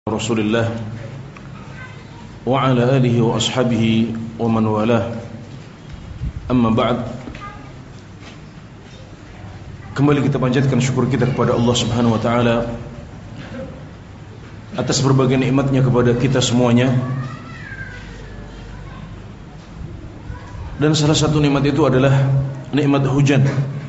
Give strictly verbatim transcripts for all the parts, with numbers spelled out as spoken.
Rasulullah wa ala alihi wa ashabihi wa man walah. Amma ba'd. Kembali kita panjatkan syukur kita kepada Allah Subhanahu wa taala atas berbagai nikmatnya kepada kita semuanya. Dan salah satu nikmat itu adalah nikmat hujan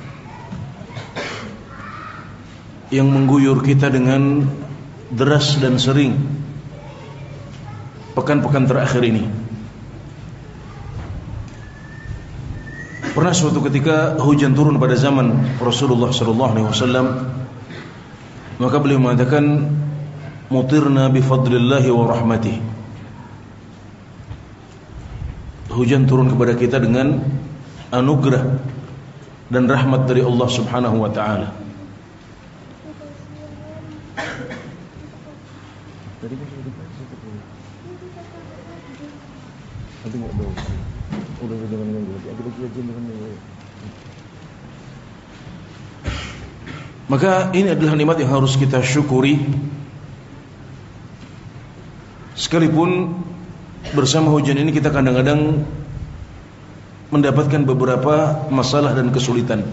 yang mengguyur kita dengan deras dan sering pekan-pekan terakhir ini. Pernah suatu ketika hujan turun pada zaman Rasulullah sallallahu alaihi wasallam, maka beliau mengatakan mutirna bi fadlillahi wa rahmatih. Hujan turun kepada kita dengan anugerah dan rahmat dari Allah Subhanahu wa taala. Tadi kan sudah dikasih ke dia. Tapi enggak tahu. Udah jangan ganggu. Aku lagi izin dengan dia. Maka ini adalah nikmat yang harus kita syukuri. Sekalipun bersama hujan ini kita kadang-kadang mendapatkan beberapa masalah dan kesulitan.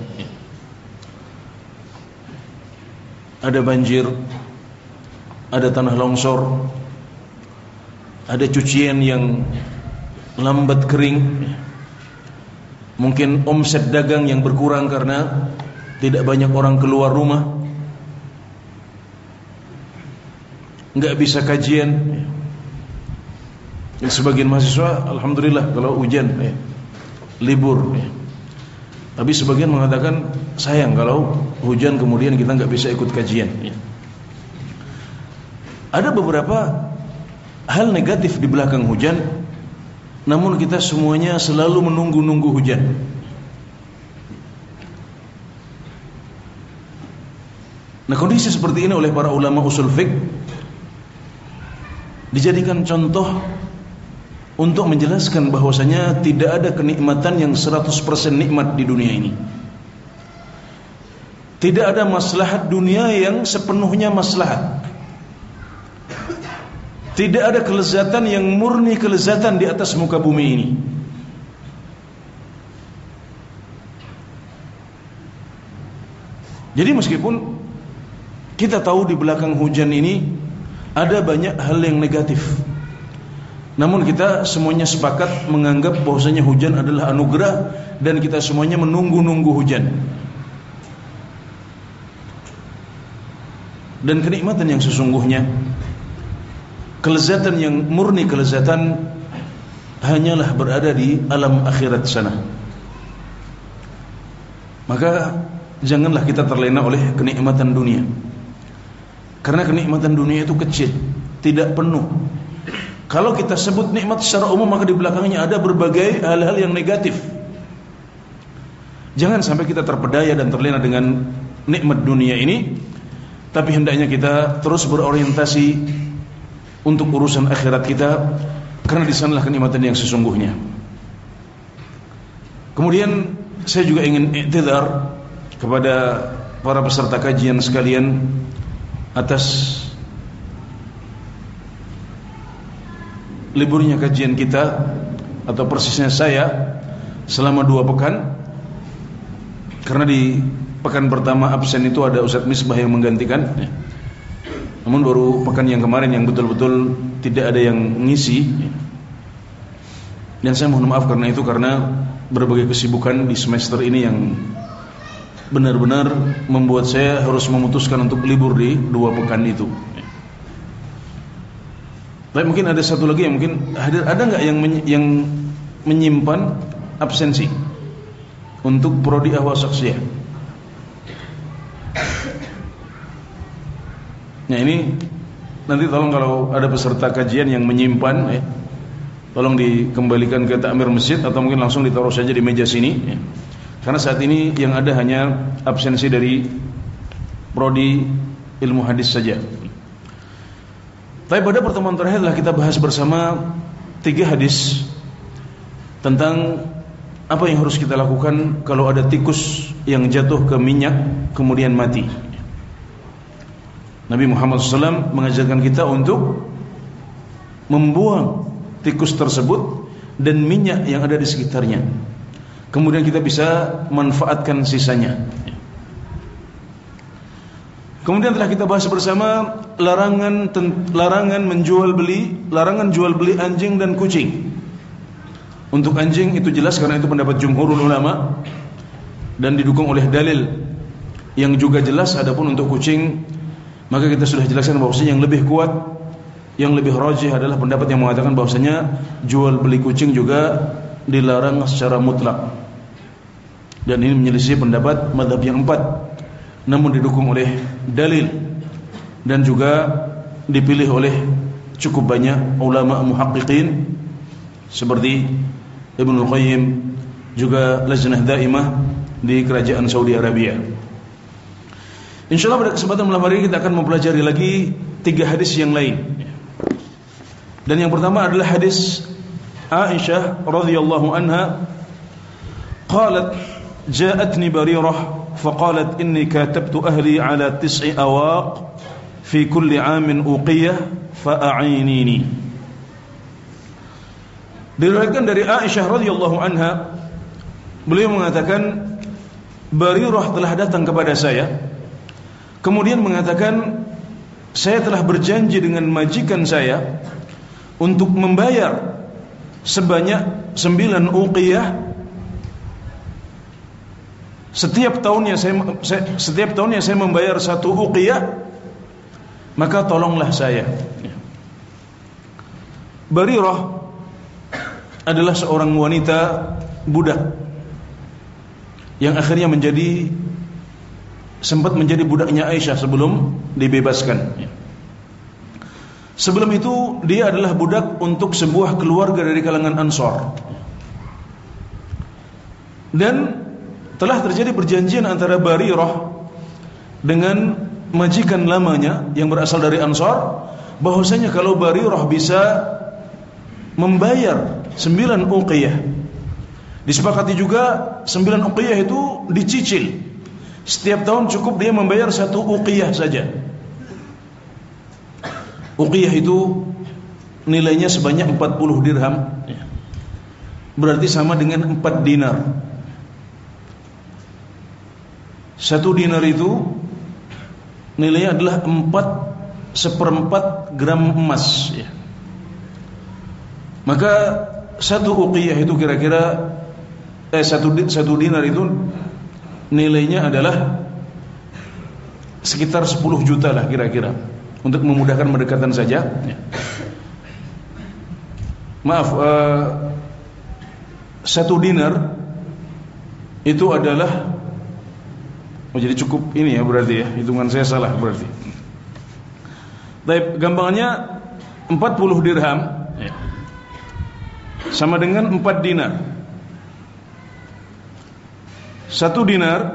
Ada banjir, ada tanah longsor, ada cucian yang lambat kering, mungkin omset dagang yang berkurang karena tidak banyak orang keluar rumah, nggak bisa kajian. Dan sebagian mahasiswa alhamdulillah kalau hujan ya, libur ya. Tapi sebagian mengatakan sayang kalau hujan kemudian kita nggak bisa ikut kajian ya. Ada beberapa hal negatif di belakang hujan, namun kita semuanya selalu menunggu-nunggu hujan. Nah, kondisi seperti ini oleh para ulama usul fiqh dijadikan contoh untuk menjelaskan bahwasanya tidak ada kenikmatan yang seratus persen nikmat di dunia ini. Tidak ada maslahat dunia yang sepenuhnya maslahat. Tidak ada kelezatan yang murni kelezatan di atas muka bumi ini. Jadi meskipun kita tahu di belakang hujan ini ada banyak hal yang negatif, namun kita semuanya sepakat menganggap bahwasanya hujan adalah anugerah dan kita semuanya menunggu-nunggu hujan. Dan kenikmatan yang sesungguhnya, kelezatan yang murni kelezatan hanyalah berada di alam akhirat sana. Maka janganlah kita terlena oleh kenikmatan dunia, karena kenikmatan dunia itu kecil, tidak penuh. Kalau kita sebut nikmat secara umum, maka di belakangnya ada berbagai hal-hal yang negatif. Jangan sampai kita terpedaya dan terlena dengan nikmat dunia ini, tapi hendaknya kita terus berorientasi untuk urusan akhirat kita, karena di sanalah kenikmatan yang sesungguhnya. Kemudian saya juga ingin i'tidhar kepada para peserta kajian sekalian atas liburnya kajian kita, atau persisnya saya selama dua pekan, karena di pekan pertama absen itu ada Ustaz Misbah yang menggantikan. Namun baru pekan yang kemarin yang betul-betul tidak ada yang ngisi. Dan saya mohon maaf karena itu, karena berbagai kesibukan di semester ini yang benar-benar membuat saya harus memutuskan untuk libur di dua pekan itu. Tapi mungkin ada satu lagi yang mungkin hadir, ada nggak yang men, yang menyimpan absensi untuk prodi ahwal syakhsiyah? Nah, ini nanti tolong kalau ada peserta kajian yang menyimpan ya, tolong dikembalikan ke takmir masjid atau mungkin langsung ditaruh saja di meja sini ya. Karena saat ini yang ada hanya absensi dari prodi ilmu hadis saja. Tapi pada pertemuan terakhir telah kita bahas bersama tiga hadis tentang apa yang harus kita lakukan kalau ada tikus yang jatuh ke minyak kemudian mati. Nabi Muhammad shallallahu alaihi wasallam mengajarkan kita untuk membuang tikus tersebut dan minyak yang ada di sekitarnya. Kemudian kita bisa manfaatkan sisanya. Kemudian telah kita bahas bersama larangan larangan menjual beli, larangan jual beli anjing dan kucing. Untuk anjing itu jelas karena itu pendapat jumhurul ulama dan didukung oleh dalil yang juga jelas. Adapun untuk kucing, maka kita sudah jelaskan bahwasanya yang lebih kuat, yang lebih rajih adalah pendapat yang mengatakan bahwasanya jual beli kucing juga dilarang secara mutlak. Dan ini menyelisih pendapat mazhab yang empat, namun didukung oleh dalil dan juga dipilih oleh cukup banyak ulama muhaqqiqin seperti Ibnu Qayyim, juga Lajnah Daimah di kerajaan Saudi Arabia. Insyaallah pada kesempatan malam hari ini kita akan mempelajari lagi tiga hadis yang lain. Dan yang pertama adalah hadis Aisyah radhiyallahu anha, qalat ja'atni Barirah faqalat inni katabtu ahli ala tis'i awaq fi kulli 'amin uqiyah fa'a'inini. Diriwayatkan dari Aisyah radhiyallahu anha, beliau mengatakan Barirah telah datang kepada saya, kemudian mengatakan saya telah berjanji dengan majikan saya untuk membayar sebanyak sembilan uqiyah setiap tahunnya. Saya, saya setiap tahunnya saya membayar satu uqiyah, maka tolonglah saya. Barirah adalah seorang wanita budak yang akhirnya menjadi sempat menjadi budaknya Aisyah sebelum dibebaskan. Sebelum itu dia adalah budak untuk sebuah keluarga dari kalangan Ansar. Dan telah terjadi perjanjian antara Barirah dengan majikan lamanya yang berasal dari Ansar, bahwasanya kalau Barirah bisa membayar sembilan uqiyah, disepakati juga sembilan uqiyah itu dicicil. Setiap tahun cukup dia membayar satu uqiyah saja. Uqiyah itu nilainya sebanyak empat puluh dirham, berarti sama dengan empat dinar. Satu dinar itu nilainya adalah empat seperempat gram emas, ya. Maka satu uqiyah itu kira-kira eh satu satu dinar itu nilainya adalah sekitar sepuluh juta lah kira-kira, untuk memudahkan mendekatan saja, ya. Maaf, uh, satu dinar itu adalah, oh jadi cukup ini ya berarti ya, hitungan saya salah berarti. Baik, gampangannya empat puluh dirham, ya, sama dengan empat dinar. Satu dinar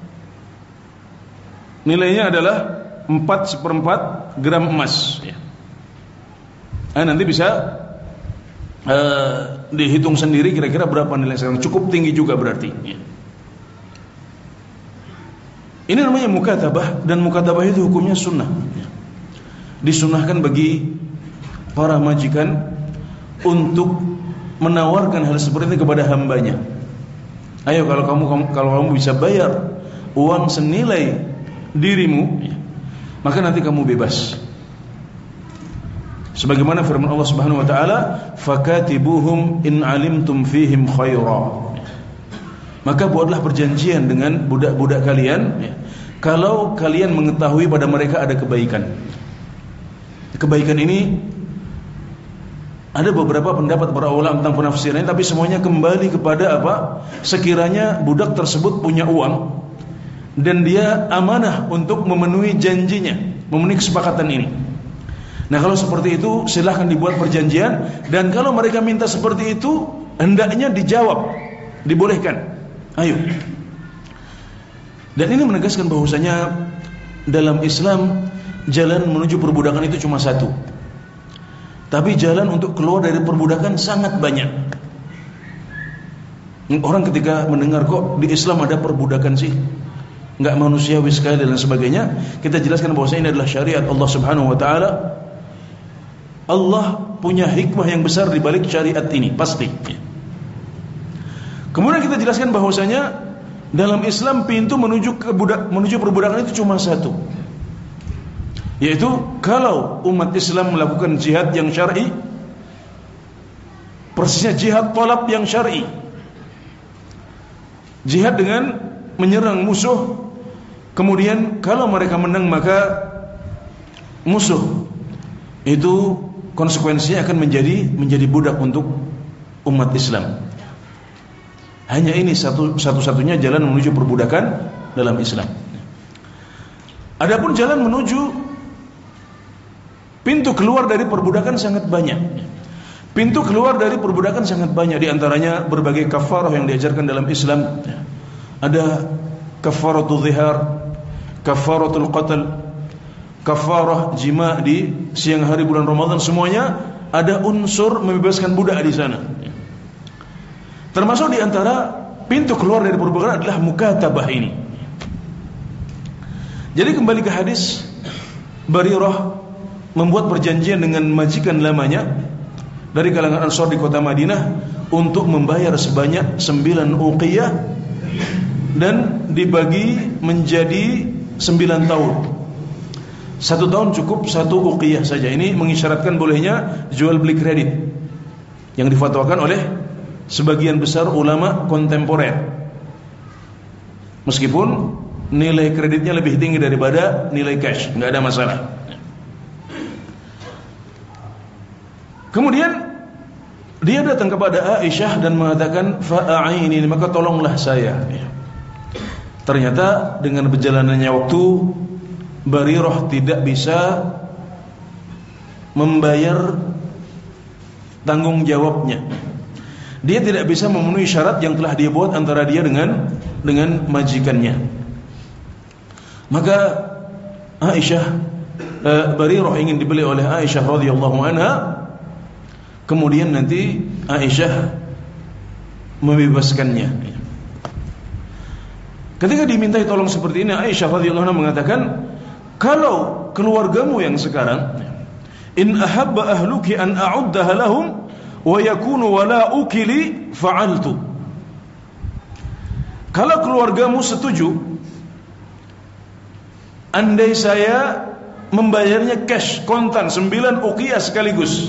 nilainya adalah empat seperempat gram emas, ya. Nah, nanti bisa uh, dihitung sendiri kira-kira berapa nilai sekarang. Cukup tinggi juga berarti, ya. Ini namanya mukatabah, dan mukatabah itu hukumnya sunnah, ya. Disunnahkan bagi para majikan untuk menawarkan hal seperti ini kepada hambanya. Ayo, kalau kamu, kamu kalau kamu bisa bayar uang senilai dirimu, ya, maka nanti kamu bebas. Sebagaimana firman Allah Subhanahu wa taala, fakatibuhum in alimtum fihim khaira. Maka buatlah perjanjian dengan budak-budak kalian, ya, kalau kalian mengetahui pada mereka ada kebaikan. Kebaikan ini ada beberapa pendapat para ulama tentang penafsirannya, tapi semuanya kembali kepada apa? Sekiranya budak tersebut punya uang dan dia amanah untuk memenuhi janjinya, memenuhi kesepakatan ini. Nah, kalau seperti itu silahkan dibuat perjanjian, dan kalau mereka minta seperti itu hendaknya dijawab, dibolehkan. Ayo. Dan ini menegaskan bahwasanya dalam Islam jalan menuju perbudakan itu cuma satu. Tapi jalan untuk keluar dari perbudakan sangat banyak. Orang ketika mendengar kok di Islam ada perbudakan sih, enggak manusiawi sekali dan sebagainya. Kita jelaskan bahwa ini adalah syariat Allah Subhanahu wa taala. Allah punya hikmah yang besar di balik syariat ini, pasti. Kemudian kita jelaskan bahwasanya dalam Islam pintu menuju ke budak, menuju perbudakan itu cuma satu, yaitu kalau umat Islam melakukan jihad yang syar'i, persisnya jihad talab yang syar'i, jihad dengan menyerang musuh, kemudian kalau mereka menang maka musuh itu konsekuensinya akan menjadi menjadi budak untuk umat Islam. Hanya ini satu satu-satunya jalan menuju perbudakan dalam Islam. Adapun jalan menuju pintu keluar dari perbudakan sangat banyak. Pintu keluar dari perbudakan sangat banyak, di antaranya berbagai kafarah yang diajarkan dalam Islam. Ada kafaratul zihar, kafaratul qatl, kafarah jima di siang hari bulan Ramadan, semuanya ada unsur membebaskan budak di sana. Termasuk di antara pintu keluar dari perbudakan adalah mukatabah ini. Jadi kembali ke hadis, Barirah membuat perjanjian dengan majikan lamanya dari kalangan Ansar di kota Madinah untuk membayar sebanyak sembilan uqiyah dan dibagi menjadi sembilan tahun. Satu tahun cukup satu uqiyah saja. Ini mengisyaratkan bolehnya jual beli kredit yang difatwakan oleh sebagian besar ulama kontemporer, meskipun nilai kreditnya lebih tinggi daripada nilai cash, nggak ada masalah. Kemudian dia datang kepada Aisyah dan mengatakan, fa'aini, maka tolonglah saya. Ternyata dengan berjalannya waktu, Barirah tidak bisa membayar tanggung jawabnya. Dia tidak bisa memenuhi syarat yang telah dia buat antara dia dengan dengan majikannya. Maka Aisyah, uh, Barirah ingin dibeli oleh Aisyah radhiyallahu anha. Kemudian nanti Aisyah membebaskannya. Ketika dimintai tolong seperti ini, Aisyah radhiyallahu anha mengatakan, kalau keluargamu yang sekarang, in ahabba ahluki an a'uddaha lahum wa yakunu wala ukili fa'altu. Kalau keluargamu setuju, andai saya membayarnya cash, kontan, sembilan uqiyah sekaligus,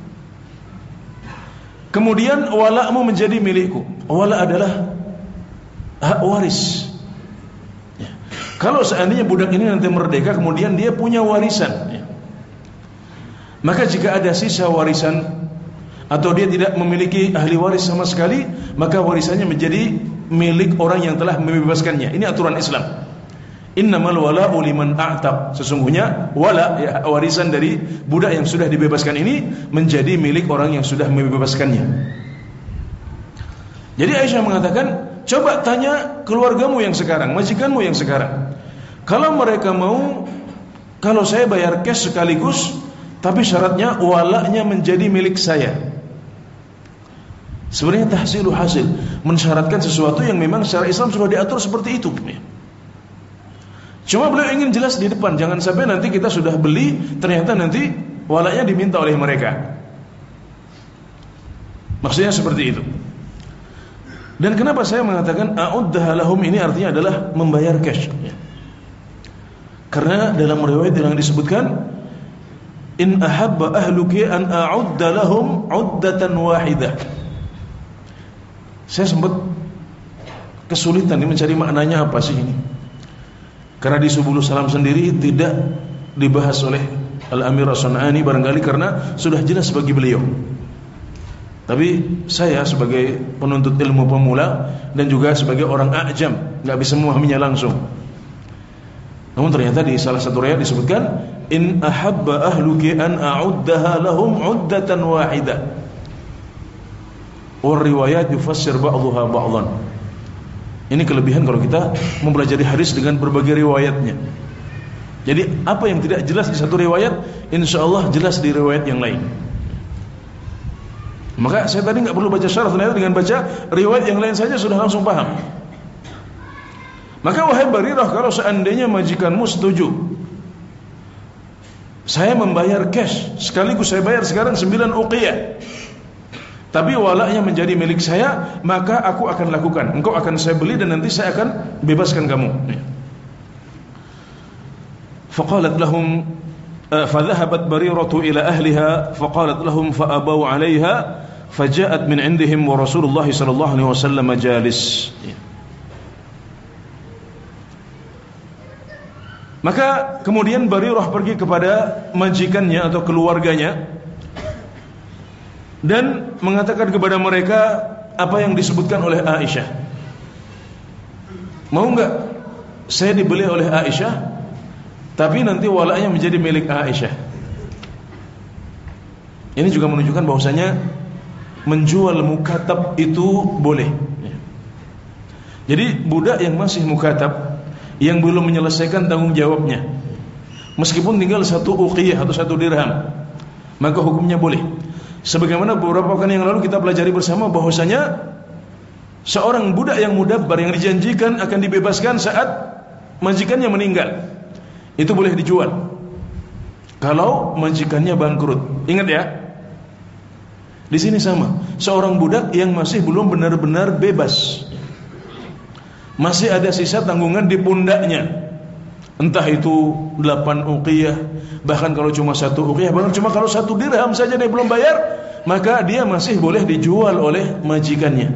kemudian wala'mu menjadi milikku. Wala' adalah hak waris. Ya. Kalau seandainya budak ini nanti merdeka, kemudian dia punya warisan, ya, maka jika ada sisa warisan atau dia tidak memiliki ahli waris sama sekali, maka warisannya menjadi milik orang yang telah membebaskannya. Ini aturan Islam. Innamal wala'u liman a'taq. Sesungguhnya wala, ya, warisan dari budak yang sudah dibebaskan ini menjadi milik orang yang sudah membebaskannya. Jadi Aisyah mengatakan, coba tanya keluargamu yang sekarang, majikanmu yang sekarang, kalau mereka mau, kalau saya bayar cash sekaligus, tapi syaratnya wala'nya menjadi milik saya. Sebenarnya tahsilu hasil, mensyaratkan sesuatu yang memang secara Islam sudah diatur seperti itu. Cuma beliau ingin jelas di depan, jangan sampai nanti kita sudah beli, ternyata nanti walaknya diminta oleh mereka. Maksudnya seperti itu. Dan kenapa saya mengatakan a'uddaha lahum, ini artinya adalah membayar cash. Karena dalam riwayat yang disebutkan, in ahabba ahluki an a'udda lahum 'uddatan wahidah. Saya sempat kesulitan ini mencari maknanya apa sih ini. Karena di Subulus Salam sendiri tidak dibahas oleh Al-Amir As-San'ani, barangkali karena sudah jelas bagi beliau. Tapi saya sebagai penuntut ilmu pemula dan juga sebagai orang a'jam, nggak bisa memahaminya langsung. Namun ternyata di salah satu riwayat disebutkan, in ahabba ahluki an a'uddaha lahum 'uddatan wahidah. War riwayat yufassir ba'dhuha ba'dhan. Ini kelebihan kalau kita mempelajari hadis dengan berbagai riwayatnya. Jadi apa yang tidak jelas di satu riwayat, insyaallah jelas di riwayat yang lain. Maka saya tadi nggak perlu baca syarah, ternyata dengan baca riwayat yang lain saja sudah langsung paham. Maka wahai Barirah, kalau seandainya majikanmu setuju, saya membayar cash, sekaligus saya bayar sekarang sembilan uqiyah, tapi walaknya menjadi milik saya, maka aku akan lakukan. Engkau akan saya beli dan nanti saya akan bebaskan kamu. Faqalat lahum fadhahabat Bariratu ila ahliha faqalat lahum faabaw 'alayha faja'at min 'indihim wa Rasulullah sallallahu alaihi wasallam jalis. Maka kemudian Barirah pergi kepada majikannya atau keluarganya dan mengatakan kepada mereka apa yang disebutkan oleh Aisyah. Mau enggak saya dibeli oleh Aisyah, tapi nanti walaknya menjadi milik Aisyah? Ini juga menunjukkan bahwasanya menjual mukatab itu boleh. Jadi budak yang masih mukatab, yang belum menyelesaikan tanggung jawabnya, meskipun tinggal satu uqiyah atau satu dirham, maka hukumnya boleh. Sebagaimana beberapa pekan yang lalu kita pelajari bersama bahwasanya seorang budak yang mudabbar yang dijanjikan akan dibebaskan saat majikannya meninggal, itu boleh dijual kalau majikannya bangkrut. Ingat ya, di sini sama, seorang budak yang masih belum benar-benar bebas, masih ada sisa tanggungan di pundaknya, entah itu delapan uqiyah, bahkan kalau cuma satu uqiyah, bahkan cuma kalau satu dirham saja dia belum bayar, maka dia masih boleh dijual oleh majikannya.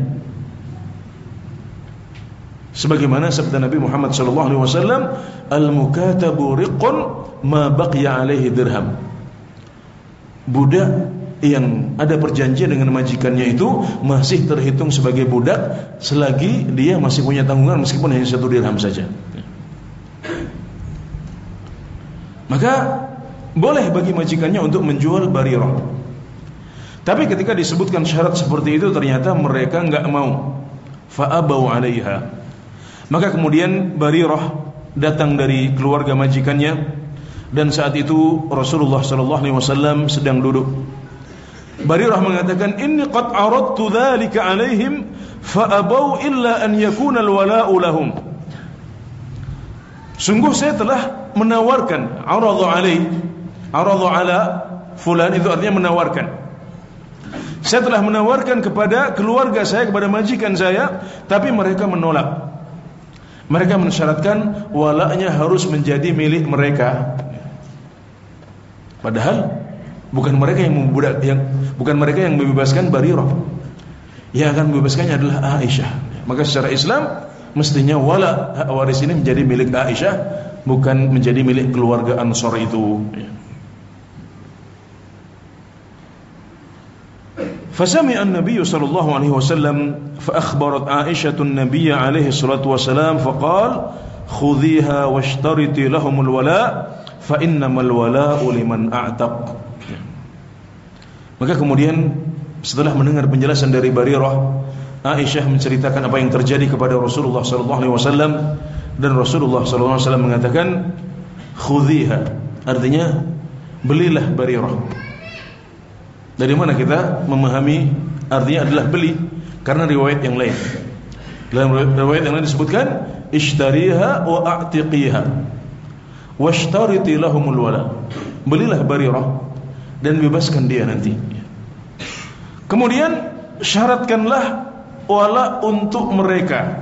Sebagaimana sabda Nabi Muhammad sallallahu alaihi wasallam, al-mukatabu riqqun ma baqiya alaihi dirham. Budak yang ada perjanjian dengan majikannya itu masih terhitung sebagai budak selagi dia masih punya tanggungan meskipun hanya satu dirham saja. Maka boleh bagi majikannya untuk menjual Barirah. Tapi ketika disebutkan syarat seperti itu, ternyata mereka enggak mau. Fa'abau 'alaiha. Maka kemudian Barirah datang dari keluarga majikannya, dan saat itu Rasulullah sallallahu alaihi wasallam sedang duduk. Barirah mengatakan, inni qad aradtu dzalika 'alaihim fa'abau illa an yakuna al-wala'u lahum. Sungguh saya telah menawarkan, aradu 'alai, aradu 'ala fulan, itu artinya menawarkan. Saya telah menawarkan kepada keluarga saya, kepada majikan saya, tapi mereka menolak. Mereka mensyaratkan walaknya harus menjadi milik mereka. Padahal bukan mereka yang membudak, yang bukan mereka yang membebaskan Barirah. Yang akan membebaskannya adalah Aisyah. Maka secara Islam mestinya wala hak waris ini menjadi milik Aisyah, bukan menjadi milik keluarga Ansar itu. فسمع النبي صلى الله عليه وسلم فأخبرت عائشة النبي عليه الصلاة والسلام فقال خذيها واشترطي لهم الولاء فإنما الولاء لمن أعتق. Maka kemudian setelah mendengar penjelasan dari Barirah, Aisyah menceritakan apa yang terjadi kepada Rasulullah sallallahu alaihi wasallam, dan Rasulullah sallallahu alaihi wasallam mengatakan khudhiha, artinya belilah Barirah. Dari mana kita memahami artinya adalah beli? Karena riwayat yang lain, dalam riwayat yang lain disebutkan ishtariha wa a'tiqiha washtariti lahumul wala. Belilah Barirah dan bebaskan dia nanti. Kemudian syaratkanlah wala untuk mereka,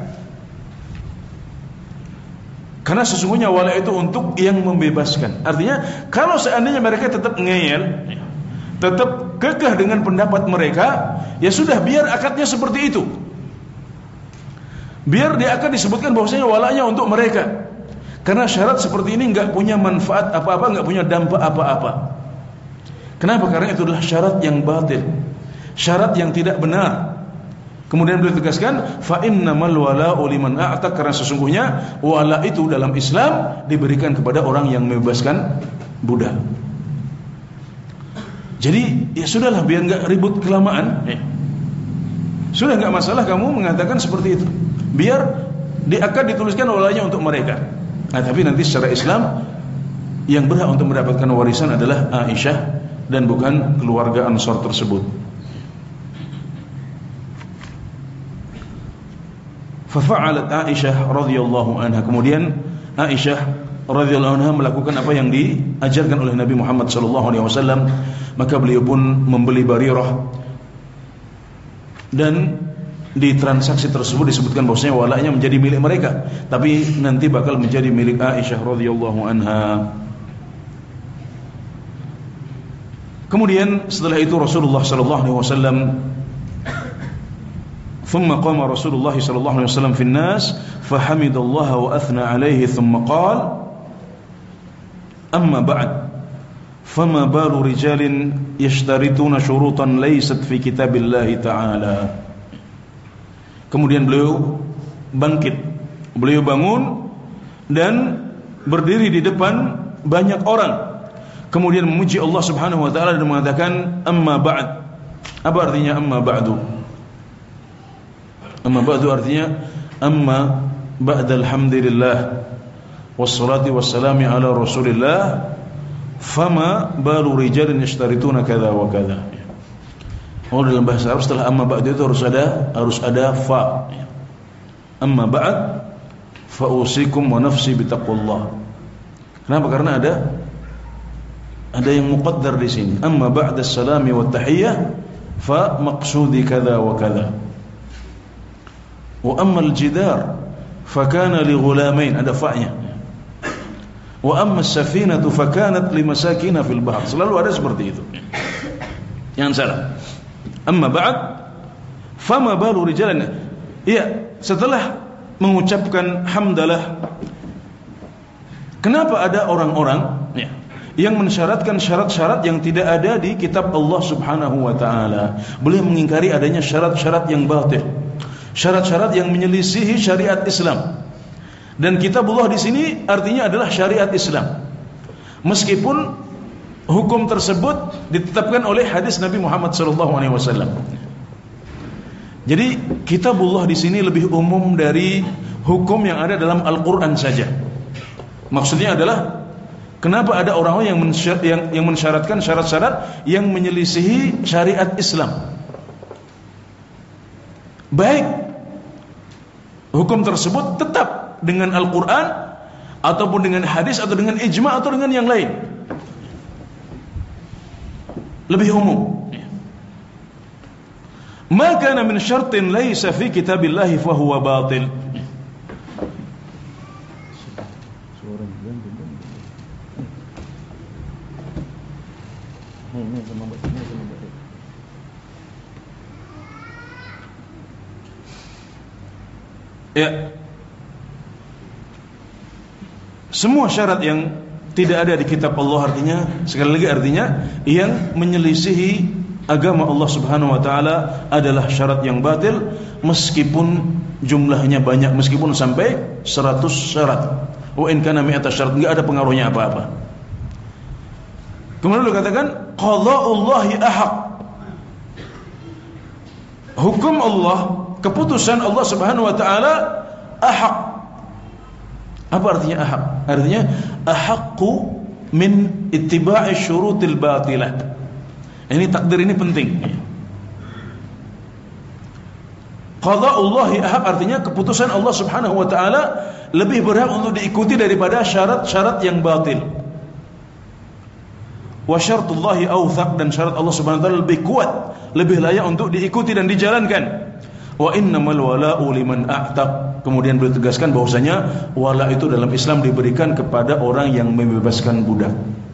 karena sesungguhnya wala itu untuk yang membebaskan. Artinya kalau seandainya mereka tetap ngeyel, tetap kekeh dengan pendapat mereka, ya sudah, biar akadnya seperti itu. Biar di akad disebutkan bahwasanya walanya untuk mereka. Karena syarat seperti ini enggak punya manfaat apa-apa, enggak punya dampak apa-apa. Kenapa? Karena itu adalah syarat yang batil, syarat yang tidak benar. Kemudian beliau tegaskan, fa innamal wala'u liman a'taq, karena sesungguhnya wala itu dalam Islam diberikan kepada orang yang membebaskan budak. Jadi ya sudahlah, biar enggak ribut kelamaan, ya. Sudah enggak masalah kamu mengatakan seperti itu, biar di akad dituliskan walanya untuk mereka. Nah, tapi nanti secara Islam yang berhak untuk mendapatkan warisan adalah Aisyah dan bukan keluarga Ansar tersebut. Fafa'alat Aisyah radhiyallahu anha. Kemudian Aisyah radhiyallahu anha melakukan apa yang diajarkan oleh Nabi Muhammad sallallahu alaihi wasallam, maka beliau pun membeli Barirah, dan di transaksi tersebut disebutkan bahwasanya walaknya menjadi milik mereka, tapi nanti bakal menjadi milik Aisyah radhiyallahu anha. Kemudian setelah itu Rasulullah sallallahu alaihi wasallam ثم قام رسول الله صلى الله عليه وسلم في الناس فحمد الله وأثنى عليه ثم قال أما بعد فما بال رجال يشترطون شروطا ليست في كتاب الله تعالى. Kemudian beliau bangkit, beliau bangun dan berdiri di depan banyak orang, kemudian memuji Allah Subhanahu wa taala dan mengatakan amma ba'd. Apa artinya amma ba'du? Amma ba'du artinya amma ba'dal hamdilillah wassalatu wassalamu ala rasulillah fama balu rijalin yashtarituna kadza wa kadza. Oh, dalam bahasa Arab setelah amma ba'du itu harus ada harus ada fa. Amma ba'd fa usikum wa nafsi bitaqwallah. Kenapa? Karena ada ada yang muqaddar di sini. Amma ba'da salami wat tahiyyah fa maqsudi kadza wa kadza. Wa amma al-jidar fakana li ghulamain, ada fa'nya. Wa amma as-safinatu fakanat li masakin fil bahr. Selalu ada seperti itu. Jangan salah. Amma ba'd fama balu rijalan. Iya, setelah mengucapkan hamdalah, kenapa ada orang-orang ya, yang mensyaratkan syarat-syarat yang tidak ada di kitab Allah Subhanahu wa taala? Beliau mengingkari adanya syarat-syarat yang batil, syarat-syarat yang menyelisihi syariat Islam. Dan kitabullah di sini artinya adalah syariat Islam, meskipun hukum tersebut ditetapkan oleh hadis Nabi Muhammad sallallahu alaihi wasallam. Jadi kitabullah di sini lebih umum dari hukum yang ada dalam Al-Qur'an saja. Maksudnya adalah kenapa ada orang-orang yang, yang, yang mensyaratkan syarat-syarat yang menyelisihi syariat Islam, baik hukum tersebut tetap dengan Al-Quran ataupun dengan hadis atau dengan ijma' atau dengan yang lain, lebih umum. Ma kana min syartin laysa fi kitabillahi fahuwa batil. Ya, semua syarat yang tidak ada di kitab Allah, artinya sekali lagi artinya yang menyelisihi agama Allah Subhanahu wa taala adalah syarat yang batil, meskipun jumlahnya banyak, meskipun sampai seratus syarat. Wa in kana mi'ata syarat, enggak ada pengaruhnya apa-apa. Kemudian beliau katakan qada'ullahi ahaq. Hukum Allah, keputusan Allah Subhanahu wa taala ahaq. Apa artinya ahaq? Artinya ahaqqu min ittiba'i syurutil batilah. Ini takdir ini penting. Qada'ullahi ahaq artinya keputusan Allah Subhanahu wa taala lebih berhak untuk diikuti daripada syarat-syarat yang batil. Wa syartullahi awthaq, dan syarat Allah Subhanahu wa taala lebih kuat, lebih layak untuk diikuti dan dijalankan. Wa innamal wala'u liman a'taq. Kemudian beliau tegaskan bahwasanya wala itu dalam Islam diberikan kepada orang yang membebaskan budak.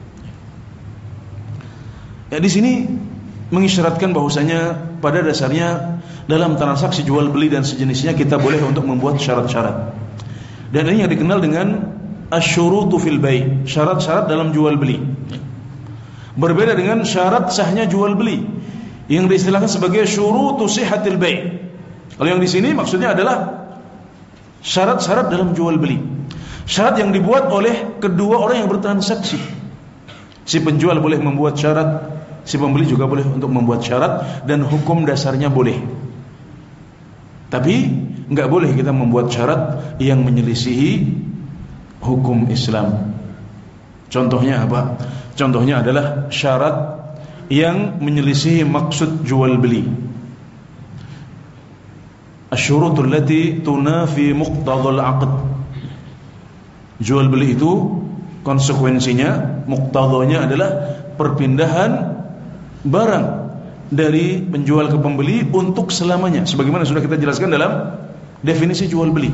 Ya, di sini mengisyaratkan bahwasanya pada dasarnya dalam transaksi jual beli dan sejenisnya kita boleh untuk membuat syarat-syarat. Dan ini yang dikenal dengan asyurutu fil bai', syarat-syarat dalam jual beli. Berbeda dengan syarat sahnya jual beli yang diistilahkan sebagai syurutu sihhatil bai'. Kalau yang di sini maksudnya adalah syarat-syarat dalam jual beli, syarat yang dibuat oleh kedua orang yang bertransaksi. Si penjual boleh membuat syarat, si pembeli juga boleh untuk membuat syarat, dan hukum dasarnya boleh. Tapi enggak boleh kita membuat syarat yang menyelisihi hukum Islam. Contohnya apa? Contohnya adalah syarat yang menyelisihi maksud jual beli. asyurutul lati tunafi muqtadhal aqd. Jual beli itu konsekuensinya, muqtadhanya adalah perpindahan barang dari penjual ke pembeli untuk selamanya, sebagaimana sudah kita jelaskan dalam definisi jual beli.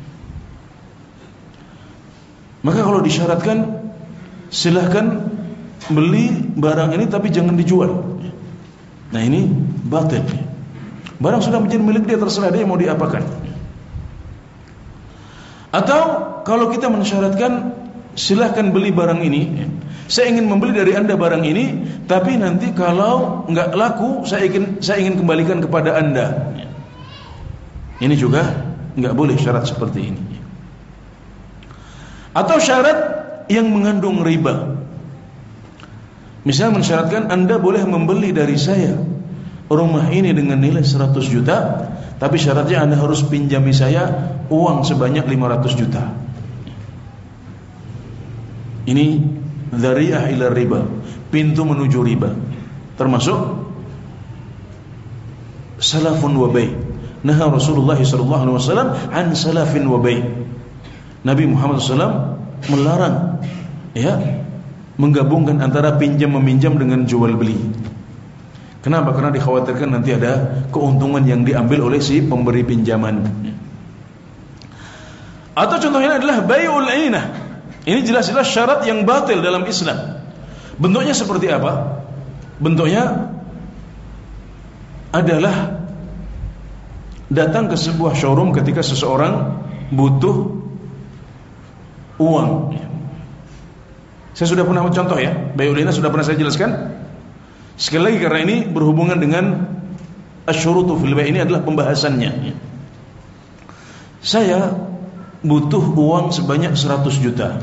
Maka kalau disyaratkan, silahkan beli barang ini tapi jangan dijual. Nah ini batil. Barang sudah menjadi milik dia, terserah dia mau diapakan. Atau kalau kita mensyaratkan, silahkan beli barang ini, saya ingin membeli dari anda barang ini, tapi nanti kalau nggak laku, saya ingin saya ingin kembalikan kepada anda. Ini juga nggak boleh syarat seperti ini. Atau syarat yang mengandung riba. Misalnya mensyaratkan anda boleh membeli dari saya rumah ini dengan nilai seratus juta, tapi syaratnya anda harus pinjami saya uang sebanyak lima ratus juta. Ini dzari'ah ila riba, pintu menuju riba. Termasuk salafun wa bay'. Naha Rasulullah sallallahu alaihi wasallam an salafin wa bay'. Nabi Muhammad sallallahu alaihi wasallam melarang ya menggabungkan antara pinjam meminjam dengan jual beli. Kenapa? Karena dikhawatirkan nanti ada keuntungan yang diambil oleh si pemberi pinjaman. Atau contohnya adalah bai'ul 'ainah. Ini jelas-jelas syarat yang batil dalam Islam. Bentuknya seperti apa? Bentuknya adalah datang ke sebuah showroom ketika seseorang butuh uang. Saya sudah pernah contoh ya, bai'ul 'ainah sudah pernah saya jelaskan. Sekali lagi karena ini berhubungan dengan asyurutu fil bai', ini adalah pembahasannya. Saya butuh uang sebanyak seratus juta.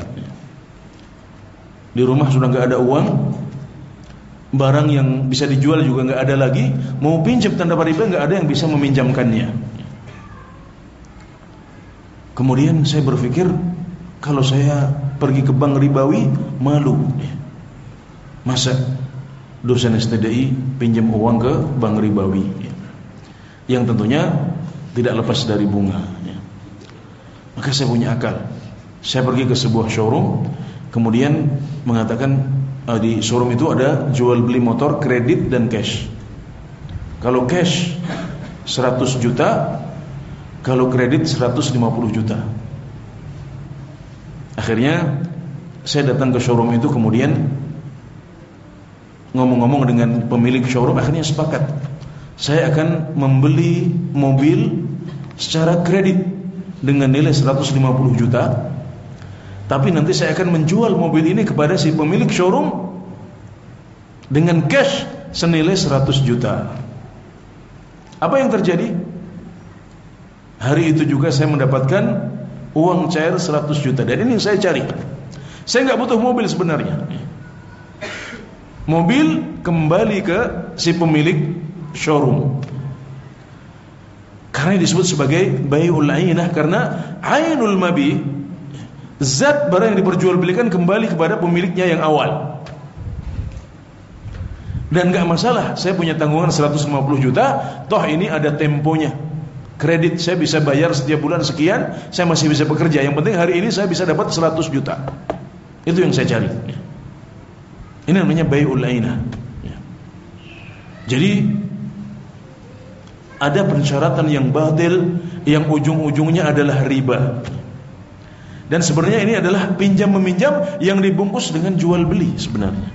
Di rumah sudah enggak ada uang, barang yang bisa dijual juga enggak ada lagi, mau pinjam tanda riba enggak ada yang bisa meminjamkannya. Kemudian saya berpikir, kalau saya pergi ke bank ribawi, malu. Masa dosen S T D I pinjam uang ke bank ribawi, yang tentunya tidak lepas dari bunga. Maka saya punya akal. Saya pergi ke sebuah showroom, kemudian mengatakan uh, di showroom itu ada jual beli motor kredit dan cash. Kalau cash seratus juta, kalau kredit seratus lima puluh juta. Akhirnya saya datang ke showroom itu, kemudian ngomong-ngomong dengan pemilik showroom, akhirnya sepakat saya akan membeli mobil secara kredit dengan nilai seratus lima puluh juta, tapi nanti saya akan menjual mobil ini kepada si pemilik showroom dengan cash senilai seratus juta. Apa yang terjadi? Hari itu juga saya mendapatkan uang cair seratus juta, dan ini yang saya cari. Saya nggak butuh mobil sebenarnya. Mobil kembali ke si pemilik showroom, karena disebut sebagai bai'ul 'ainah, karena ainul mabi, zat barang yang diperjualbelikan kembali kepada pemiliknya yang awal. Dan gak masalah, saya punya tanggungan seratus lima puluh juta, toh ini ada temponya. Kredit saya bisa bayar setiap bulan sekian, saya masih bisa bekerja. Yang penting hari ini saya bisa dapat seratus juta. Itu yang saya cari. Ini namanya bai'ul 'ainah. Jadi ada persyaratan yang batil, yang ujung-ujungnya adalah riba. Dan sebenarnya ini adalah pinjam meminjam yang dibungkus dengan jual beli sebenarnya.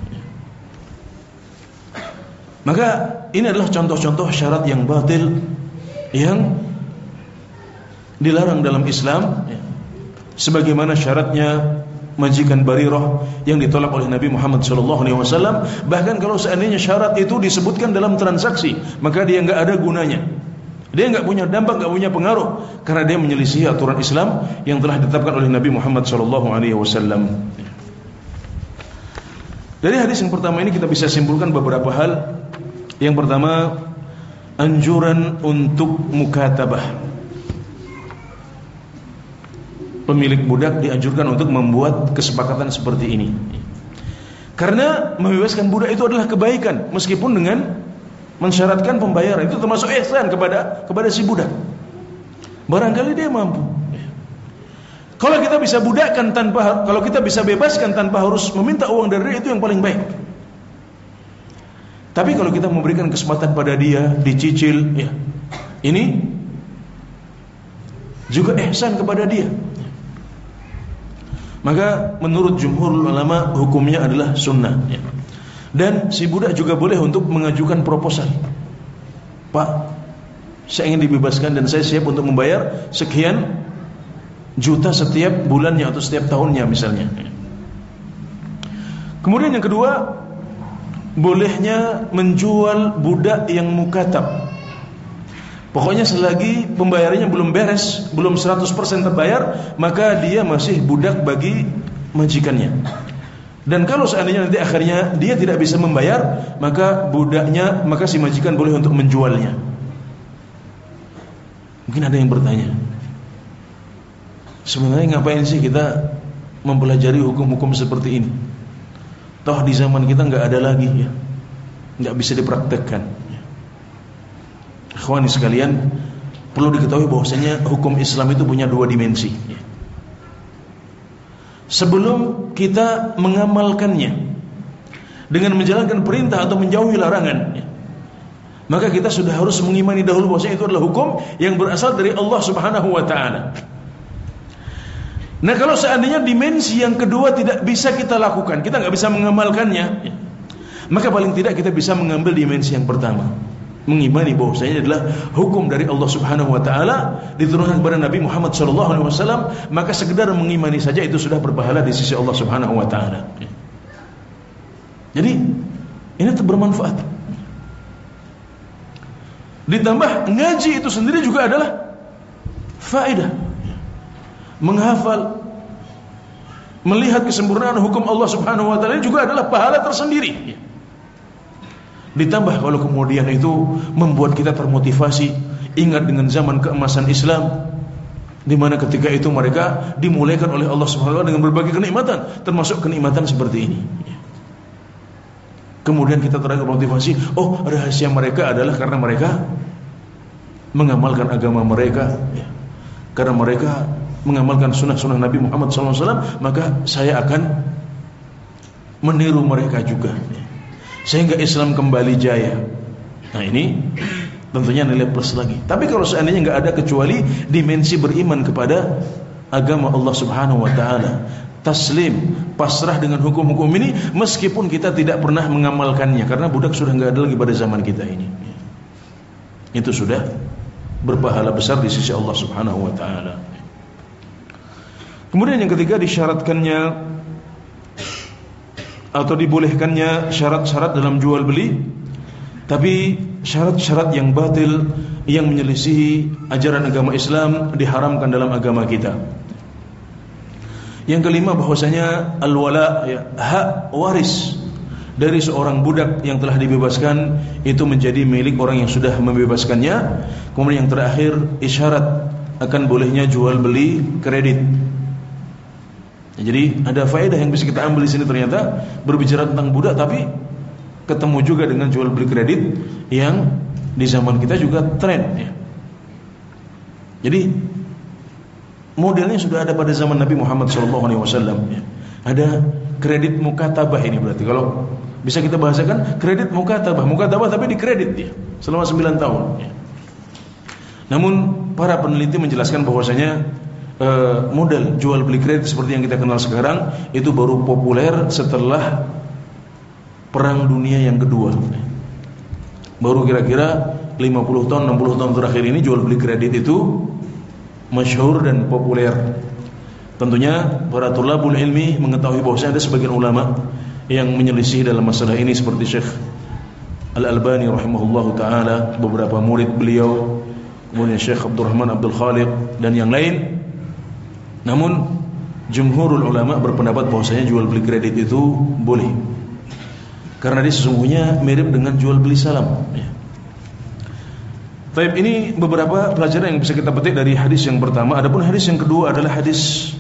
Maka ini adalah contoh-contoh syarat yang batil yang dilarang dalam Islam, sebagaimana syaratnya majikan Barirah yang ditolak oleh Nabi Muhammad shallallahu alaihi wasallam. Bahkan kalau seandainya syarat itu disebutkan dalam transaksi, maka dia enggak ada gunanya. Dia enggak punya dampak, enggak punya pengaruh, karena dia menyelisihi aturan Islam yang telah ditetapkan oleh Nabi Muhammad shallallahu alaihi wasallam. Dari hadis yang pertama ini kita bisa simpulkan beberapa hal. Yang pertama, anjuran untuk mukatabah. Pemilik budak dianjurkan untuk membuat kesepakatan seperti ini, karena membebaskan budak itu adalah kebaikan, meskipun dengan mensyaratkan pembayaran. Itu termasuk ihsan kepada kepada si budak. Barangkali dia mampu. Kalau kita bisa budakkan tanpa, kalau kita bisa bebaskan tanpa harus meminta uang dari dia, itu yang paling baik. Tapi kalau kita memberikan kesempatan pada dia, dicicil, ya, ini juga ihsan kepada dia. Maka menurut jumhur ulama hukumnya adalah sunnah, ya. Dan si budak juga boleh untuk mengajukan proposal. Pak, saya ingin dibebaskan dan saya siap untuk membayar sekian juta setiap bulannya atau setiap tahunnya misalnya. Kemudian yang kedua, bolehnya menjual budak yang mukatab. Pokoknya selagi pembayarannya belum beres, belum seratus persen terbayar, maka dia masih budak bagi majikannya. Dan kalau seandainya nanti akhirnya dia tidak bisa membayar, maka budaknya, maka si majikan boleh untuk menjualnya. Mungkin ada yang bertanya, sebenarnya ngapain sih kita mempelajari hukum-hukum seperti ini? Toh di zaman kita nggak ada lagi, ya, nggak bisa dipraktekkan. Ikhwani sekalian, perlu diketahui bahwasanya hukum Islam itu punya dua dimensi. Sebelum kita mengamalkannya dengan menjalankan perintah atau menjauhi larangan, maka kita sudah harus mengimani dahulu bahwasanya itu adalah hukum yang berasal dari Allah Subhanahu wa taala. Nah, kalau seandainya dimensi yang kedua tidak bisa kita lakukan, kita nggak bisa mengamalkannya, maka paling tidak kita bisa mengambil dimensi yang pertama, mengimani bahwasanya adalah hukum dari Allah Subhanahu wa taala diturunkan kepada Nabi Muhammad sallallahu alaihi wasallam, maka sekedar mengimani saja itu sudah berpahala di sisi Allah Subhanahu wa taala. Jadi ini bermanfaat. Ditambah ngaji itu sendiri juga adalah faedah. Menghafal, melihat kesempurnaan hukum Allah Subhanahu wa taala juga adalah pahala tersendiri. Ditambah kalau kemudian itu membuat kita termotivasi, ingat dengan zaman keemasan Islam, di mana ketika itu mereka dimuliakan oleh Allah Subhanahu wa taala dengan berbagai kenikmatan, termasuk kenikmatan seperti ini. Kemudian kita termotivasi, oh rahasia mereka adalah karena mereka mengamalkan agama mereka, ya. Karena mereka mengamalkan sunnah-sunnah Nabi Muhammad sallallahu alaihi wasallam, maka saya akan meniru mereka juga, ya. Sehingga Islam kembali jaya. Nah ini tentunya nilai plus lagi. Tapi kalau seandainya nggak ada kecuali dimensi beriman kepada agama Allah Subhanahu wa taala, taslim, pasrah dengan hukum-hukum ini, meskipun kita tidak pernah mengamalkannya, karena budak sudah nggak ada lagi pada zaman kita ini, itu sudah berpahala besar di sisi Allah Subhanahu wa taala. Kemudian yang ketiga, disyaratkannya atau dibolehkannya syarat-syarat dalam jual beli, tapi syarat-syarat yang batil, yang menyelisihi ajaran agama Islam, diharamkan dalam agama kita. Yang kelima, bahwasanya al-wala, ya, hak waris dari seorang budak yang telah dibebaskan itu menjadi milik orang yang sudah membebaskannya. Kemudian yang terakhir, isyarat akan bolehnya jual beli kredit. Jadi ada faedah yang bisa kita ambil di sini, ternyata berbicara tentang budak tapi ketemu juga dengan jual beli kredit yang di zaman kita juga tren, ya. Jadi modelnya sudah ada pada zaman Nabi Muhammad shallallahu alaihi wasallam, ya. Ada kredit mukatabah ini, berarti kalau bisa kita bahasakan kredit mukatabah, mukatabah tapi di kredit, ya, selama sembilan tahun, ya. Namun para peneliti menjelaskan bahwasanya Uh, model jual beli kredit seperti yang kita kenal sekarang itu baru populer setelah Perang Dunia yang kedua. Baru kira-kira lima puluh tahun, enam puluh tahun terakhir ini jual beli kredit itu masyhur dan populer. Tentunya para tulabul ilmi mengetahui bahwasanya ada sebagian ulama yang menyelisih dalam masalah ini, seperti Syekh Al-Albani rahimahullahu taala, beberapa murid beliau, kemudian Syekh Abdurrahman Abdul Khaliq dan yang lain. Namun jumhurul ulama berpendapat bahwasanya jual beli kredit itu boleh, karena dia sesungguhnya mirip dengan jual beli salam, ya. Baik, ini beberapa pelajaran yang bisa kita petik dari hadis yang pertama. Adapun hadis yang kedua adalah hadis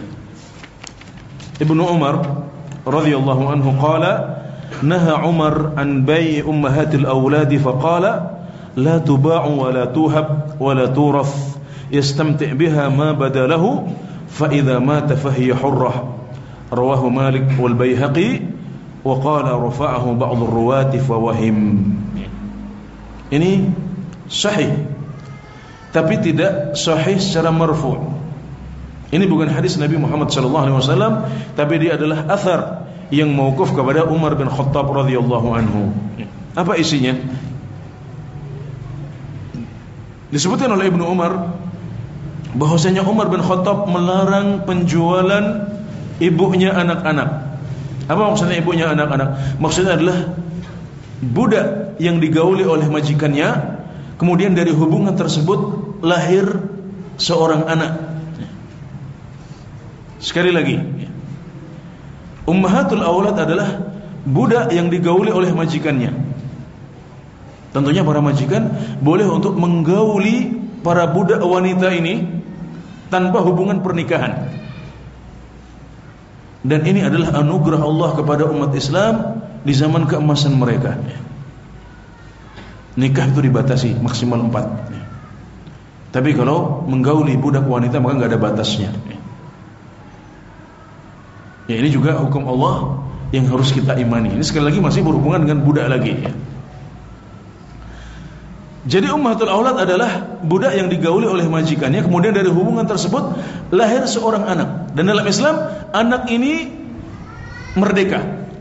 Ibnu Umar radhiyallahu anhu qala naha Umar an bai' ummahatil awladi faqala la tuba'u wa la tuhab wa la turaf yastamti' biha ma badalahu fa idza mata fahiya hurrah. Rawahu Malik wal Baihaqi wa qala rafa'ahu ba'd ar-ruwati fa wahim. Ini sahih, tapi tidak sahih secara marfu'. Ini bukan hadis Nabi Muhammad sallallahu alaihi wasallam, tapi dia adalah athar yang mauquf kepada Umar bin Khattab radhiyallahu anhu. Apa isinya? Disebutkan oleh Ibnu Umar bahwasanya Umar bin Khattab melarang penjualan ibunya anak-anak. Apa maksudnya ibunya anak-anak? Maksudnya adalah budak yang digauli oleh majikannya, kemudian dari hubungan tersebut lahir seorang anak. Sekali lagi, ummahatul aulad adalah budak yang digauli oleh majikannya. Tentunya para majikan boleh untuk menggauli para budak wanita ini tanpa hubungan pernikahan. Dan ini adalah anugerah Allah kepada umat Islam di zaman keemasan mereka. Nikah itu dibatasi maksimal empat. Tapi kalau menggauli budak wanita maka nggak ada batasnya. Ya, ini juga hukum Allah yang harus kita imani. Ini sekali lagi masih berhubungan dengan budak lagi ya. Jadi ummatul aulad adalah budak yang digauli oleh majikannya, kemudian dari hubungan tersebut lahir seorang anak. Dan dalam Islam anak ini merdeka.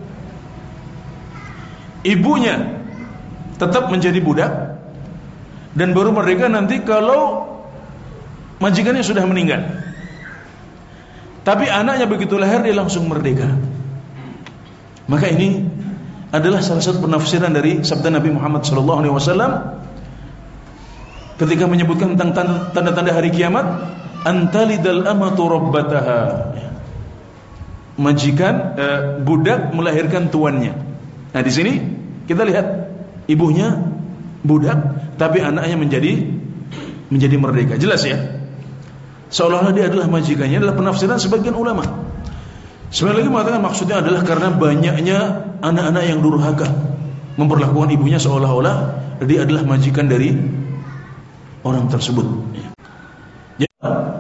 Ibunya tetap menjadi budak dan baru merdeka nanti kalau majikannya sudah meninggal. Tapi anaknya begitu lahir dia langsung merdeka. Maka ini adalah salah satu penafsiran dari sabda Nabi Muhammad sallallahu alaihi wasallam ketika menyebutkan tentang tanda-tanda hari kiamat, antalidal amatu rabbataha. Majikan eh, budak melahirkan tuannya. Nah, di sini kita lihat ibunya budak tapi anaknya menjadi menjadi merdeka. Jelas ya? Seolah-olah dia adalah majikannya, adalah penafsiran sebagian ulama. Sebenarnya lagi mengatakan maksudnya adalah karena banyaknya anak-anak yang durhaka memperlakukan ibunya seolah-olah dia adalah majikan dari orang tersebut. Ya.